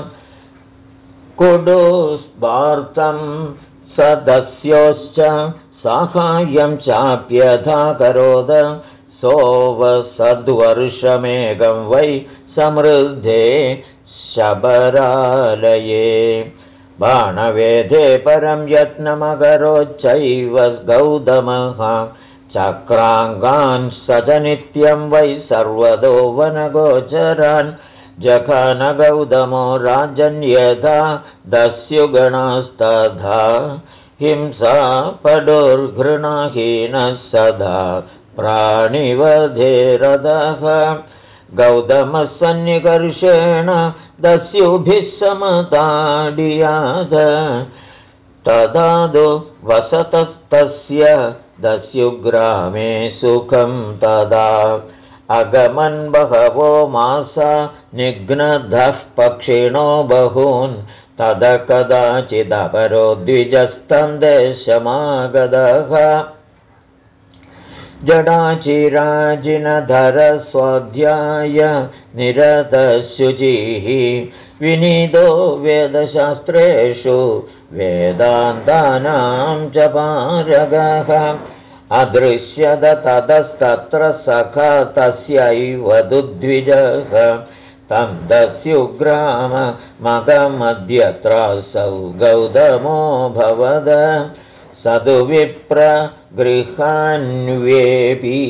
कुडुस्पार्थं सदस्योश्च साहाय्यं चाप्यथा करोद सोऽवसद्वर्षमेकं वै समृद्धे शबरालये बाणवेधे परं यत्नमकरोच्चैव गौतमः चक्राङ्गान् स च नित्यं वै सर्वतो वनगोचरान् जघन गौतमो राजन्यथा दस्युगणास्तथा हिंसा पडुर्घृणाहीनः सदा प्राणिवधे रथः गौतमः सन्निकर्षेण दस्युभिः समताडियाद तदादौ वसतस्तस्य दस्युग्रामे सुखं तदा अगमन् बहवो मासा निघ्नधः पक्षिणो बहून् तद कदाचिदपरो द्विजस्तं देशमागतः जडाचिराजिनधरस्वाध्याय निरतशुचिः विनीतो वेदशास्त्रेषु वेदान्तानां च पारगः अदृश्यत ततस्तत्र सखा तस्यैव दुद्विजः तं दस्युग्राममगमद्यत्रासौ गौतमो भवद सदु विप्रगृहान्वेपि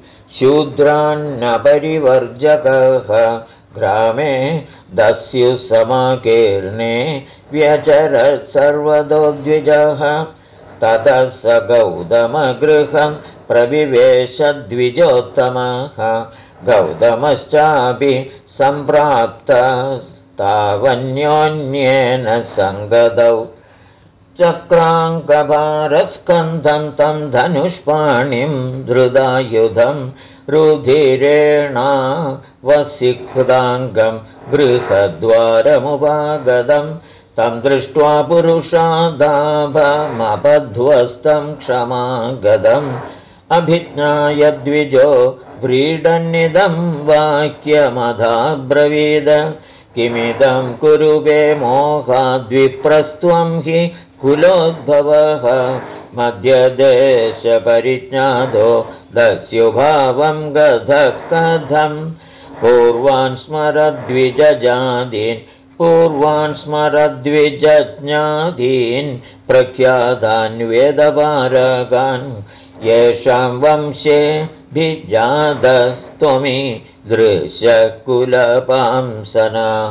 शूद्रान्नपरिवर्जकः ग्रामे दस्युसमाकीर्णे व्यचरत् सर्वतो द्विजः ततः स गौतमगृहं प्रविवेश द्विजोत्तमः गौतमश्चापि सम्प्राप्तस्तावन्योन्येन सङ्गतौ चक्राङ्कभारस्कन्धं तं धनुष्पाणिं धृदायुधं रुधिरेणावसिक्ताङ्गं गृहद्वारमुपागतं तं दृष्ट्वा पुरुषादाभमपध्वस्तं क्षमागतम् अभिज्ञाय द्विजो व्रीडन्निदं वाक्यमधाब्रवीद किमिदं कुरुवे मोहाद्विप्रस्त्वं हि कुलोद्भवः मध्यदेशपरिज्ञातो दस्युभावं गतः कथम् पूर्वान् स्मरद्विजज्ञादीन् प्रख्यातान् वेदपारगान् येषां वंशे भिजातस्त्वमी दृश्यकुलपांसनः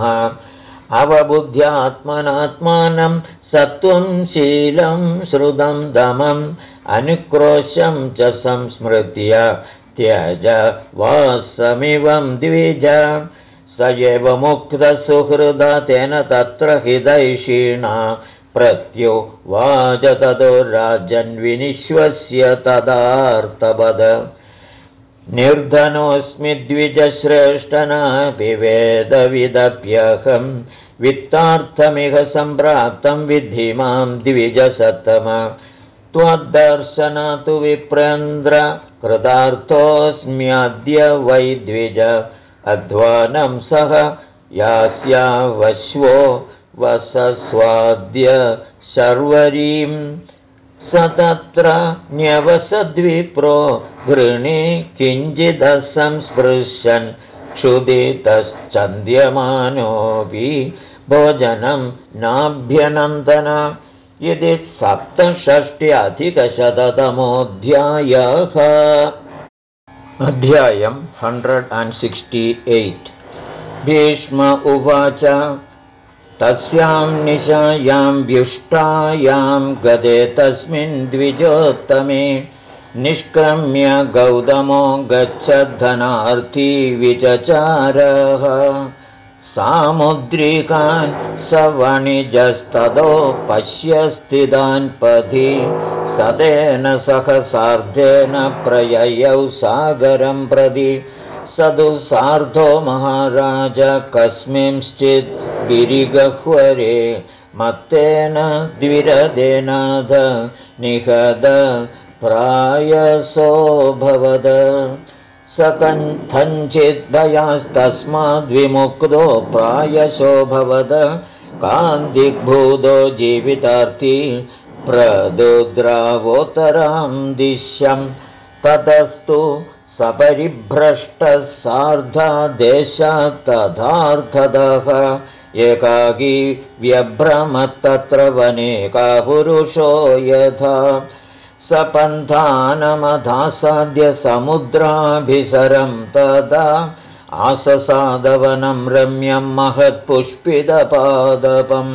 अवबुद्ध्यात्मनात्मानं सत्त्वं शीलं श्रुतं दमम् अनुक्रोशं च संस्मृत्य त्यज वासमिवं द्विज स एव मुक्तसुहृदा तेन तत्र हितैषिणा प्रत्युवाच ततो राजन्विनिश्वस्य तदार्तवद निर्धनोऽस्मि द्विजश्रेष्ठनापि वेदविदप्यहं वित्तार्थमिह सम्प्राप्तं विद्धि मां द्विजसत्तम त्वद्दर्शनातु विप्रेन्द्र कृतार्थोऽस्म्यद्य वै द्विज अध्वानं सह यास्यावश्वो वसस्वाद्य शर्वरीं स तत्र न्यवसद्विप्रो गृणी किञ्चिदसंस्पृशन् क्षुदितश्चन्द्यमानोऽपि भोजनं नाभ्यनन्दन इति 67-अधिकशततमोऽध्यायः। अध्यायं 168। भीष्म उवाच तस्यां निशायां व्युष्टायां गदे तस्मिन् द्विजोत्तमे निष्क्रम्य गौतमो गच्छद्धनार्थी विचचारः सामुद्रिकान् स वणिजस्ततो पश्य स्थितान् पथि सतेन सहसार्धेन प्रययौ सागरं प्रति सदु सार्धो महाराज कस्मिंश्चित् गिरिगह्वरे मत्तेन द्विरदेनाथ निहद प्रायसोऽभवद स कथञ्चिद्भयास्तस्माद्विमुक्तो प्रायशोऽभवद कान्दिग्भूतो जीवितार्थी प्रदुद्रावोत्तरां दिश्यं ततस्तु सपरिभ्रष्टः सार्धदेशात् तथार्थतः एकाकी व्यभ्रमत्तत्र वने कापुरुषो यथा सपन्थानमधासाद्य समुद्राभिसरं तदा आससादवनं रम्यं महत्पुष्पितपादपम्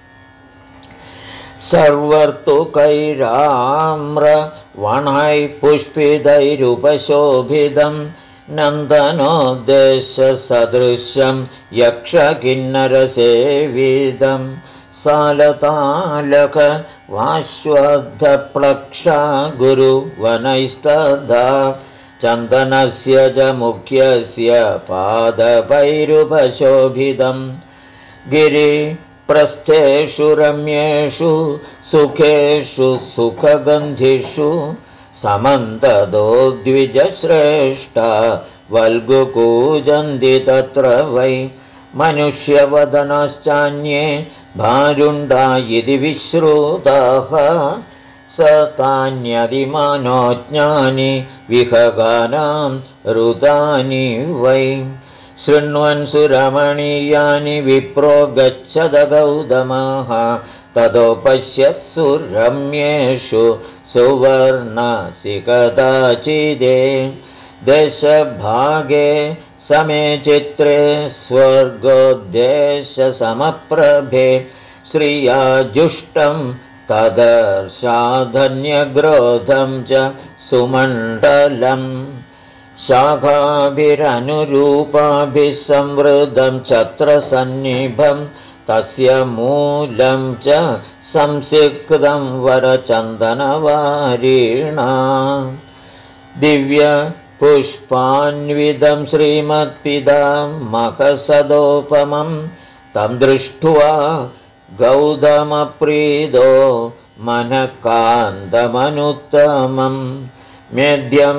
सर्वर्तुकैराम्रवणैः पुष्पितैरुपशोभितं नन्दनोद्देशसदृशं यक्षकिन्नरसेविदं सालतालक वाश्वद्धप्लक्षा गुरुवनैस्तदा चन्दनस्य च मुख्यस्य पादपैरुपशोभितं गिरिप्रस्थेषु रम्येषु सुखेषु सुखगन्धिषु समन्ततो द्विजश्रेष्ठा वल्गुकूजन्ति तत्र वै मनुष्यवदनाश्चान्ये भारुण्डा इति विश्रुताः स तान्यदिमानोज्ञानि विहगानां ऋतानि वै शृण्वन् सुरमणीयानि विप्रो गच्छद गौतमः ततो पश्यत्सु रम्येषु सुवर्णसिकदाचिदे देशभागे समे चित्रे स्वर्गोद्देशसमप्रभे श्रियाजुष्टं तदर्शाधन्यग्रोधं च सुमण्डलम् शाखाभिरनुरूपाभिः संवृद्धं छत्रसन्निभं तस्य मूलं च संसिक्तं वरचन्दनवारिणा दिव्यपुष्पान्वितं श्रीमत्पितामहसदोपमं तं दृष्ट्वा गौतमप्रीतो मनःकान्तमनुत्तमं मेध्यं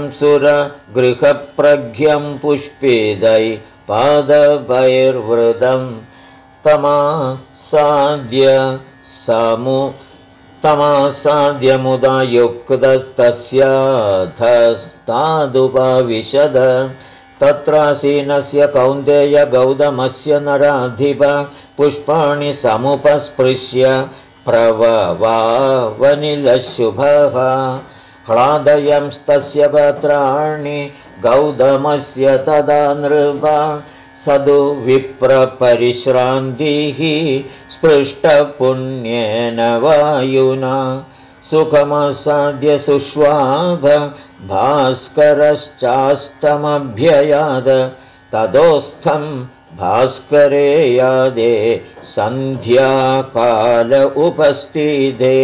सुरगृहप्रज्ञं पुष्पितै पादपैर्वृतं तमासाद्यमुदायुक्तस्तस्याधस्तादुपविशद तत्रासीनस्य कौन्तेय गौतमस्य नराधिप पुष्पाणि समुपस्पृश्य प्रववावनिलशुभः ह्लादयंस्तस्य पत्राणि गौतमस्य तदा नृप सदु विप्रपरिश्रान्तिः स्पृष्टपुण्येन वायुना सुखमासाद्य सुष्वाभ भास्करश्चास्तमभ्ययाद ततोस्थं भास्करे यादे सन्ध्याकाल उपस्थिते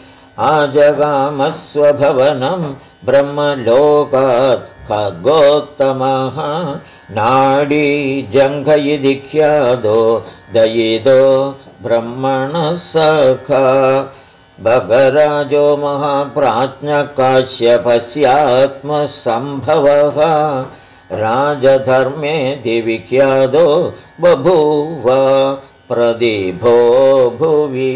आजगामस्वभवनं ब्रह्मलोकात् खगोत्तमः नाडी जङ्घयिति ख्यातो दयितो ब्रह्मणः सखा भगराजो महाप्राज्ञकाश्यपस्यात्मसम्भवः राजधर्मेति विख्यातो बभूव प्रदीपो भुवि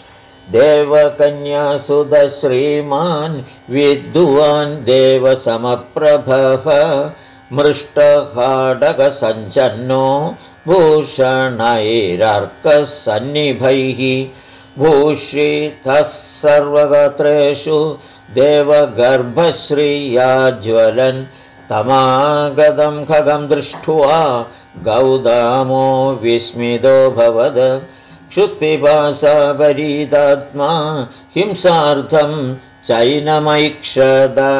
देवकन्यासुतश्रीमान् विद्वान् देवसमप्रभः मृष्टहाडकसञ्चन्नो भूषणैरर्कसन्निभैः भूषितः सर्वगत्रेषु देवगर्भश्रियाज्वलन् तमागतं खगं दृष्ट्वा गौतमो विस्मितोऽभवत् क्षुत्पिपासापरीतात्मा हिंसार्थं चैनमैक्षत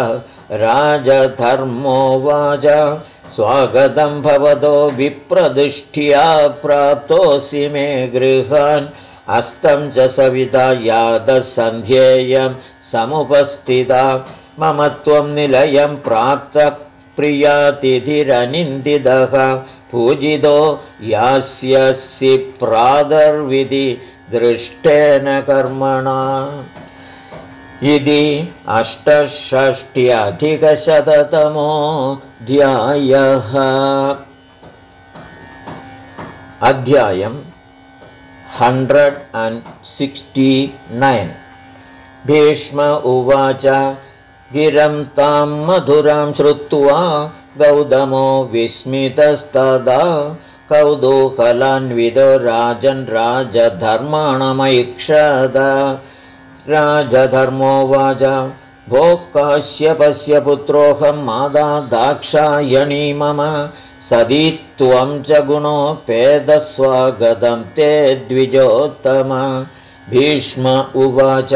राजधर्मोवाच स्वागतं भवतो विप्रदृष्ट्या प्राप्तोऽसि मे गृहान् अस्तं च सविता यादः सन्ध्येयं समुपस्थिता मम त्वं निलयं प्राप्त प्रियातिथिरनिन्दितः पूजितो यास्यसि प्रादर्विधि दृष्टेन कर्मणा इति 68अधिकशततमोऽध्यायः अध्यायम् 169 भीष्म उवाच गिरं तां मधुरां श्रुत्वा गौतमो विस्मितस्तदा कौतूहलान्वितो राजन् राजधर्माणमैक्षत राजधर्मोवाच भोः काश्यपस्य पुत्रोऽहं माता दाक्षायणी मम सदी त्वं च गुणोपेदस्वागतं ते द्विजोत्तम भीष्म उवाच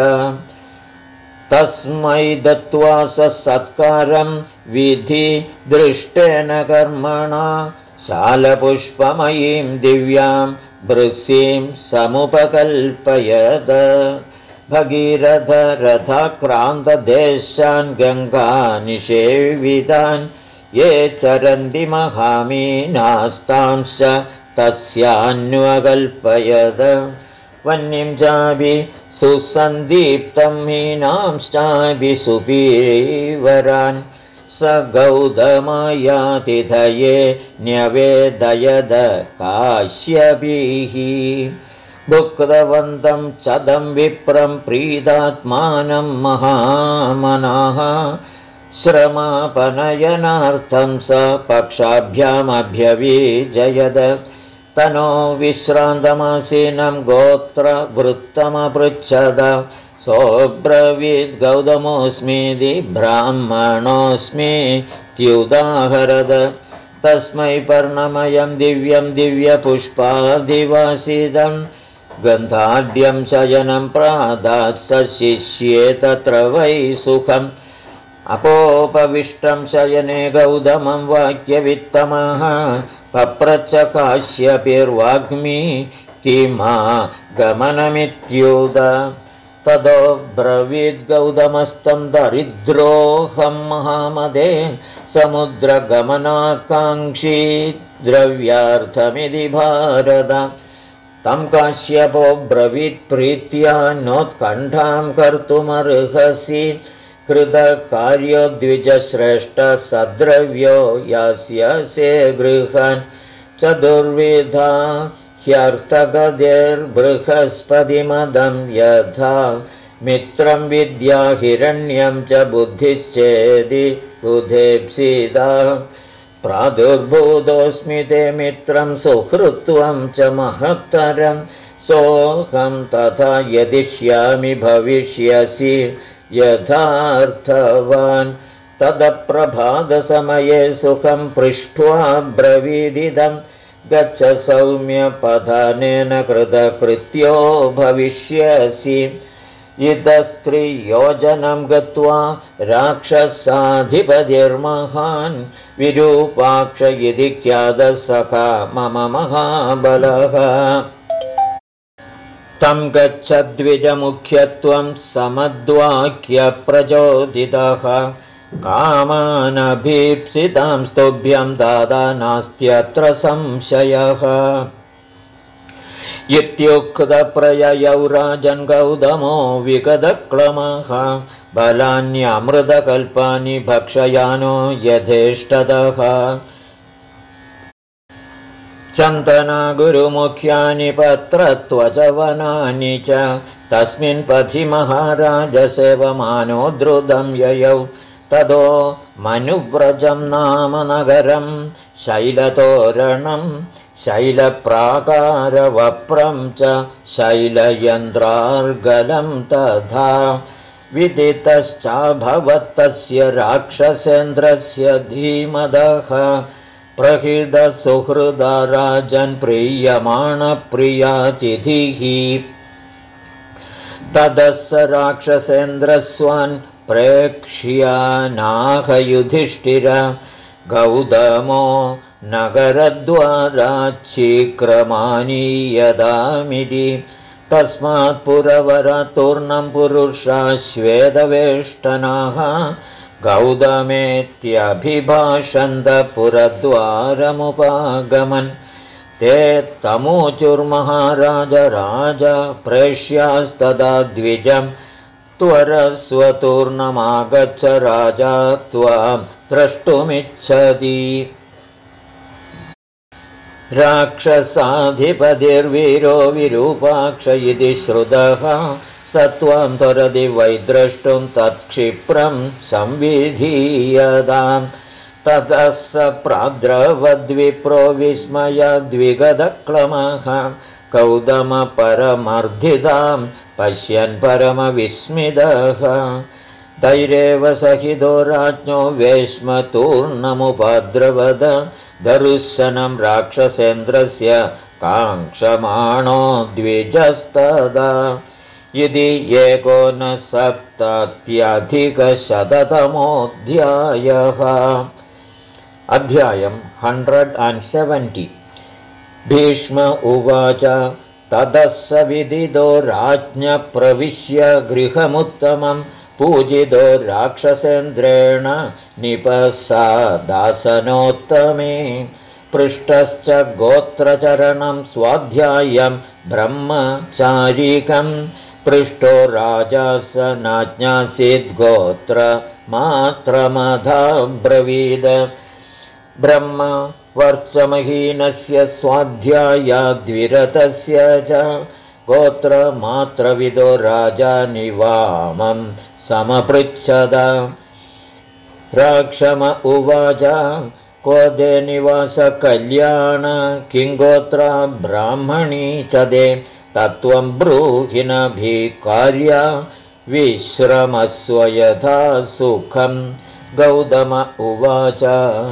तस्मै दत्त्वा सत्कारं विधि दृष्टेन कर्मणा शालपुष्पमयीं दिव्यां वृषीं समुपकल्पयद भगीरथ रथाक्रान्तदेशान् गङ्गानिषेवितान् ये चरन्ति महामीनास्तांश्च तस्यान्वकल्पयद वह्निं चापि सुसन्दीप्तं मीनांश्चापि सुपीवरान् स गौतमायातिथये न्यवेदयद काश्यपीः भुक्तवन्तं चदं विप्रं प्रीतात्मानं महामनाः श्रमापनयनार्थं स पक्षाभ्यामभ्यवीजयद तनो विश्रान्तमासीनं गोत्रवृत्तमपृच्छद सोऽब्रवीद् गौतमोऽस्मीति ब्राह्मणोऽस्मीत्युदाहरद तस्मै पर्णमयं दिव्यं दिव्यपुष्पादिवासिदं गन्धाढ्यं शयनं प्रादात् स शिष्ये तत्र वै सुखम् अपोपविष्टं शयने गौतमं वाक्यवित्तमः पप्रच्छ काश्यपिर्वाग्मी किमा गमनमित्युद ततो ब्रवीद् गौतमस्तं दरिद्रोऽहं महामदे समुद्रगमनाकाङ्क्षी द्रव्यार्थमिति भारत तं काश्यपो ब्रवीत् प्रीत्या नोत्कण्ठां कर्तुमर्हसि कृतकार्यो द्विजश्रेष्ठ सद्रव्यो यास्यसे गृहान् चतुर्विधा ह्यर्थगतिर्बृहस्पतिमदं यथा मित्रं विद्या हिरण्यं च बुद्धिश्चेदि बुधेप्सिदा प्रादुर्भूतोऽस्मि ते मित्रं सुहृत्वं च महत्तरं सोऽहं तथा यदिष्यामि भविष्यसि यथार्थवान् तदप्रभातसमये सुखं पृष्ट्वा ब्रवीदिदं गच्छ सौम्यपधानेन कृतकृत्यो भविष्यसि इतस्त्रियोजनं गत्वा राक्षसाधिपतिर्महान् विरूपाक्ष इति ख्यातः सखा मम महाबलः तं गच्छद्विजमुख्यत्वं समद्वाक्यप्रचोदितः कामानभीप्सितां स्तुभ्यं दादा नास्त्यत्र संशयः इत्युक्तप्रययौ राजन् गौतमो विगतक्लमः बलान्यमृतकल्पानि भक्षयानो यथेष्टतः चन्दना गुरुमुख्यानि पत्रत्वचवनानि च तस्मिन् पथि महाराज सेवमानो द्रुतं ययौ ततो मनुव्रजं नाम नगरं शैलतोरणं शैलप्राकारवप्रं च शैलयन्त्रार्गलं तथा विदितश्चाभवत्तस्य राक्षसेन्द्रस्य धीमदः प्रहितसुहृदा राजन् प्रीयमाणप्रियातिथिः ततः स राक्षसेन्द्रस्वान् प्रेक्ष्यानाह गौतमो नगरद्वाराच्छीक्रमानीयदामिति तस्मात् पुरवरतूर्णं पुरुषा श्वेतवेष्टनाः गौतमेत्यभिभाषन्त पुरद्वारमुपागमन् ते तमोचुर्महाराज राज प्रेष्यास्तदा द्विजं त्वरस्वतूर्णमागच्छ राजा त्वां द्रष्टुमिच्छति राक्षसाधिपतिर्वीरो विरूपाक्ष इति श्रुतः स त्वां त्वरति वै द्रष्टुं तत्क्षिप्रं संविधीयतां ततः स प्राद्रवद्विप्रो विस्मयद्विगतक्लमः गौतमपरमर्धितां पश्यन् परमविस्मितः तैरेव सहितो राज्ञो वेश्मतूर्णमुपद्रवद दरुशनं राक्षसेन्द्रस्य काङ्क्षमाणो द्विजस्तदा यदि 1970 अध्यायं 170 भीष्म उवाच ततः स विदितो राज्ञप्रविश्य गृहमुत्तमं पूजितो राक्षसेन्द्रेण निपसादासनोत्तमे पृष्टश्च गोत्रचरणं स्वाध्यायं ब्रह्मचारिकं पृष्टो राजा स नाज्ञासीद् गोत्रमात्रमधाब्रवीद ब्रह्म वर्चमहीनस्य स्वाध्यायाद्विरतस्य च गोत्रमात्रविदो राजा निवामं समपृच्छद राक्षम उवाच क्वदे निवास कल्याण किङ्गोत्रा ब्राह्मणी च दे तत्त्वं ब्रूहि न भीकार्य विश्रमस्व यथा सुखं गौतम उवाच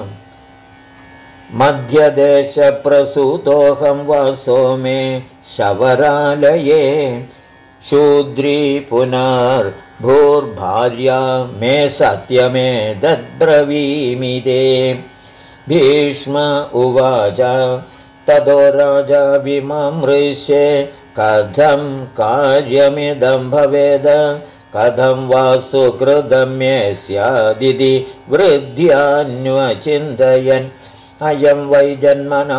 मध्यदेशप्रसूतोऽहं वासो मे शवरालये शूद्री पुनर्भूर्भार्या मे सत्यमे दद्ब्रवीमि ते भीष्म उवाच ततो राजा विममृशे कथं कार्यमिदं भवेद कथं वा सुकृतं मे स्यादिति वृद्ध्यान्वचिन्तयन् अयं वै जन्मना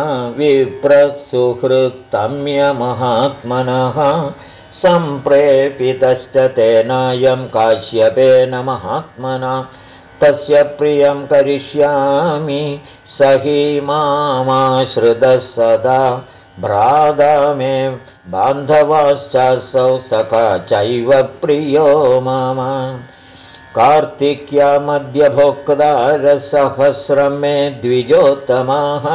विप्रसुहृत्तम्यमहात्मनः सम्प्रेपितश्च तेनायं काश्यपेन महात्मना तस्य प्रियं करिष्यामि स हि मामाश्रितः सदा भ्राता मे बान्धवाश्चासौ सखा चैव प्रियो मम कार्तिक्यामद्य भोक्तारसहस्रं मे द्विजोत्तमाः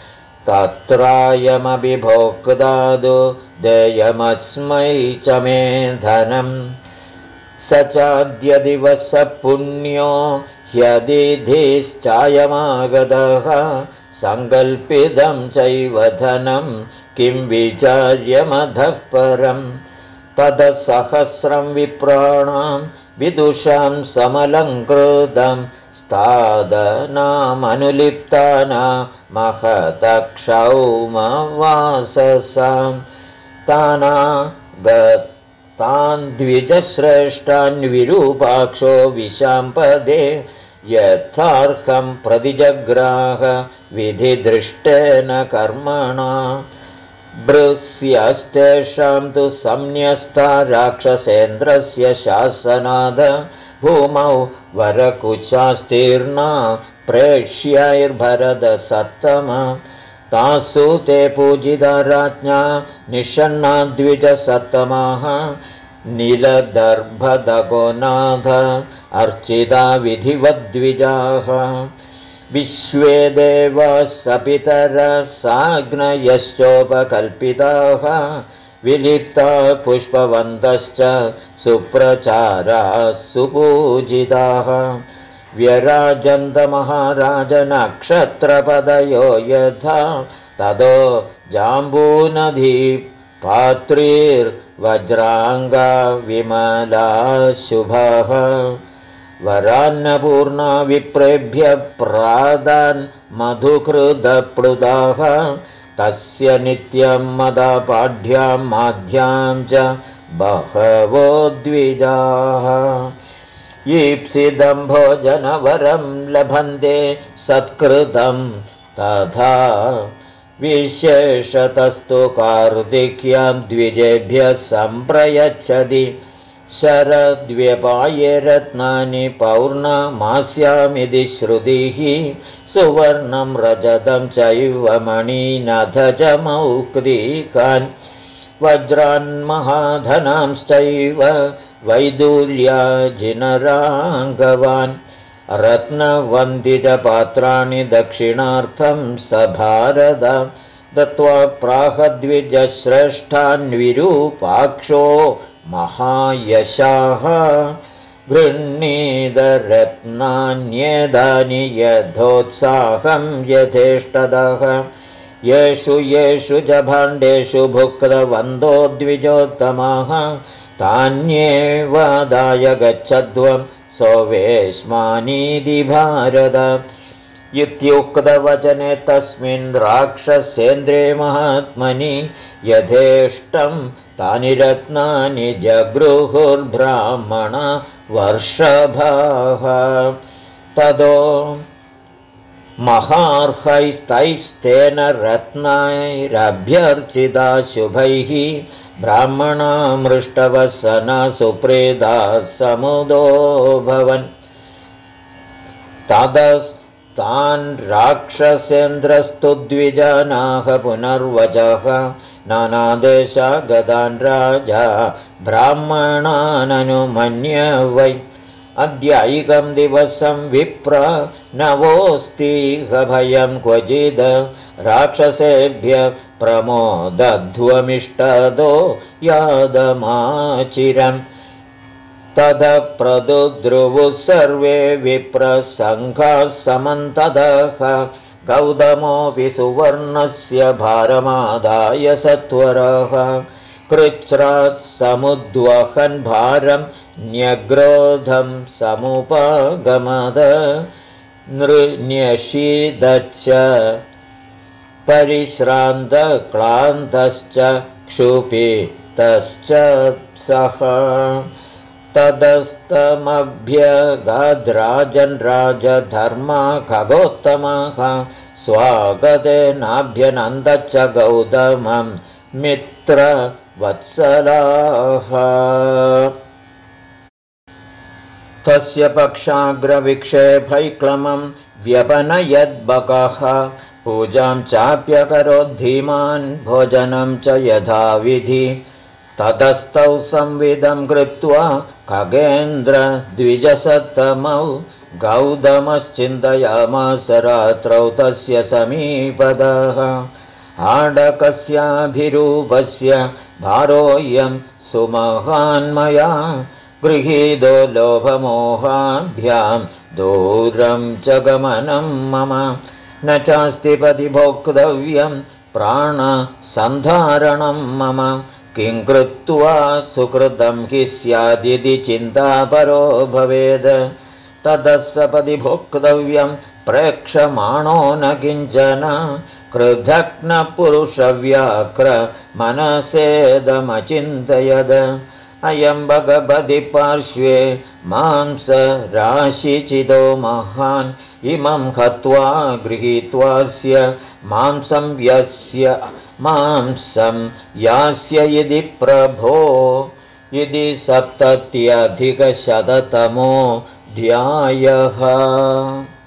तत्रायमभिभोक्तादु देयमस्मै च मे धनम् स चाद्य दिवसः पुण्यो ह्यदिधिश्चायमागतः सङ्कल्पितं चैव धनं किं विचार्यमधः परम् तदसहस्रं विप्राणां विदुषां समलङ्कृतं स्तादनामनुलिप्तानां महतक्षौमवाससां तान् द्विजश्रेष्ठान् विरूपाक्षो विशाम्पदे यथार्थं प्रतिजग्राह विधिदृष्टेन कर्मणा भृस्यस्तेषां तु संन्यस्ता राक्षसेन्द्रस्य शासनाद भूमौ वरकुचास्तीर्णा प्रेक्ष्यैर्भरतसत्तम तासु ते पूजिता राज्ञा निषण्णा द्विजसत्तमाः नीलदर्भदगोनाथ अर्चिता विधिवद्विजाः विश्वे देवाः सपितरः साग्नयश्चोपकल्पिताः विलिप्ताः पुष्पवन्तश्च सुप्रचाराः सुपूजिताः व्यराजन्तमहाराजनक्षत्रपदयो यथा ततो जाम्बूनदी पात्रीर्वज्राङ्गा विमला शुभः वरान्नपूर्णा विप्रेभ्य प्रादान् मधुकृदप्लुदाः तस्य नित्यं मदपाढ्यां माध्यां च बहवो द्विजाः ईप्सितं भोजनवरं लभन्ते सत्कृतं तथा विशेषतस्तु कार्तिक्यां द्विजेभ्यः सम्प्रयच्छति शरद्व्यपाये रत्नानि पौर्णमास्यामिति श्रुतिः सुवर्णं रजतं चैव मणिनथ च मौक्तिकान् वज्रान्महाधनांश्चैव वैदूर्याजिनराङ्गवान् रत्नवन्दितपात्राणि दक्षिणार्थं सभारद दत्त्वा प्राहद्विजश्रेष्ठान् विरूपाक्षो महायशाः गृह्णीतरत्नान्येदानि यथोत्साहं यथेष्टदः येषु च भाण्डेषु भुक्तवन्तो द्विजोत्तमाः तान्येवादाय गच्छध्वं सोवेश्मानीति भारत इत्युक्तवचने तस्मिन् राक्षसेन्द्रे महात्मनि यथेष्टं तानि रत्नानि जगृहुर्ब्राह्मण वर्षभाः ततो महार्हैस्तैस्तेन रत्नैरभ्यर्चिता शुभैः ब्राह्मणा मृष्टवसना सुप्रेदा समुदो भवन् ततस्तान् राक्षसेन्द्रस्तु द्विजनाः पुनर्वचः नानादेशा गतान् राजा ब्राह्मणाननुमन्य वै अद्यैकं दिवसं विप्र नवोऽस्तिह भयं क्वचिद् राक्षसेभ्य प्रमोदध्वमिष्टदो यादमाचिरम् ततः प्रदुद्रुवुः सर्वे विप्रसङ्घाः समन्ततः गौतमोऽपि सुवर्णस्य भारमादाय सत्वरः कृच्छ्रात् समुद्वहन् भारं न्यग्रोधं समुपगमद नृण्यशीदच्च परिश्रान्तक्लान्तश्च क्षुपितश्च सः तदस्तमभ्यगाद्राजन् राजधर्मा खगोत्तमः स्वागतेनाभ्यनन्दच्च गौतमं मित्रवत्सलाः तस्य पक्षाग्रविक्षेपैक्लमं व्यपनयद्बकः पूजां चाप्यकरोद्धीमान् भोजनं च यथाविधि ततस्तौ संविदं कृत्वा खगेन्द्रद्विजसत्तमौ गौतमश्चिन्तयामास रात्रौ तस्य समीपदः आडकस्याभिरूपस्य भारोऽयं सुमहान्मया गृहीतो लोभमोहाभ्यां दूरं च गमनं मम न चास्ति पतिभोक्तव्यं प्राणसन्धारणं मम किं कृत्वा सुकृतं हि स्यादिति चिन्तापरो भवेद् ततः सपदि भोक्तव्यं प्रेक्षमाणो न किञ्चन कृधग्नपुरुषव्याघ्र मनसेदमचिन्तयद अयं भगवति पार्श्वे मांसराशिचिदो महान् इमं हत्वा गृहीत्वास्य मांसं यास्य इति प्रभो इति 70 अधिकशततमोऽध्यायः।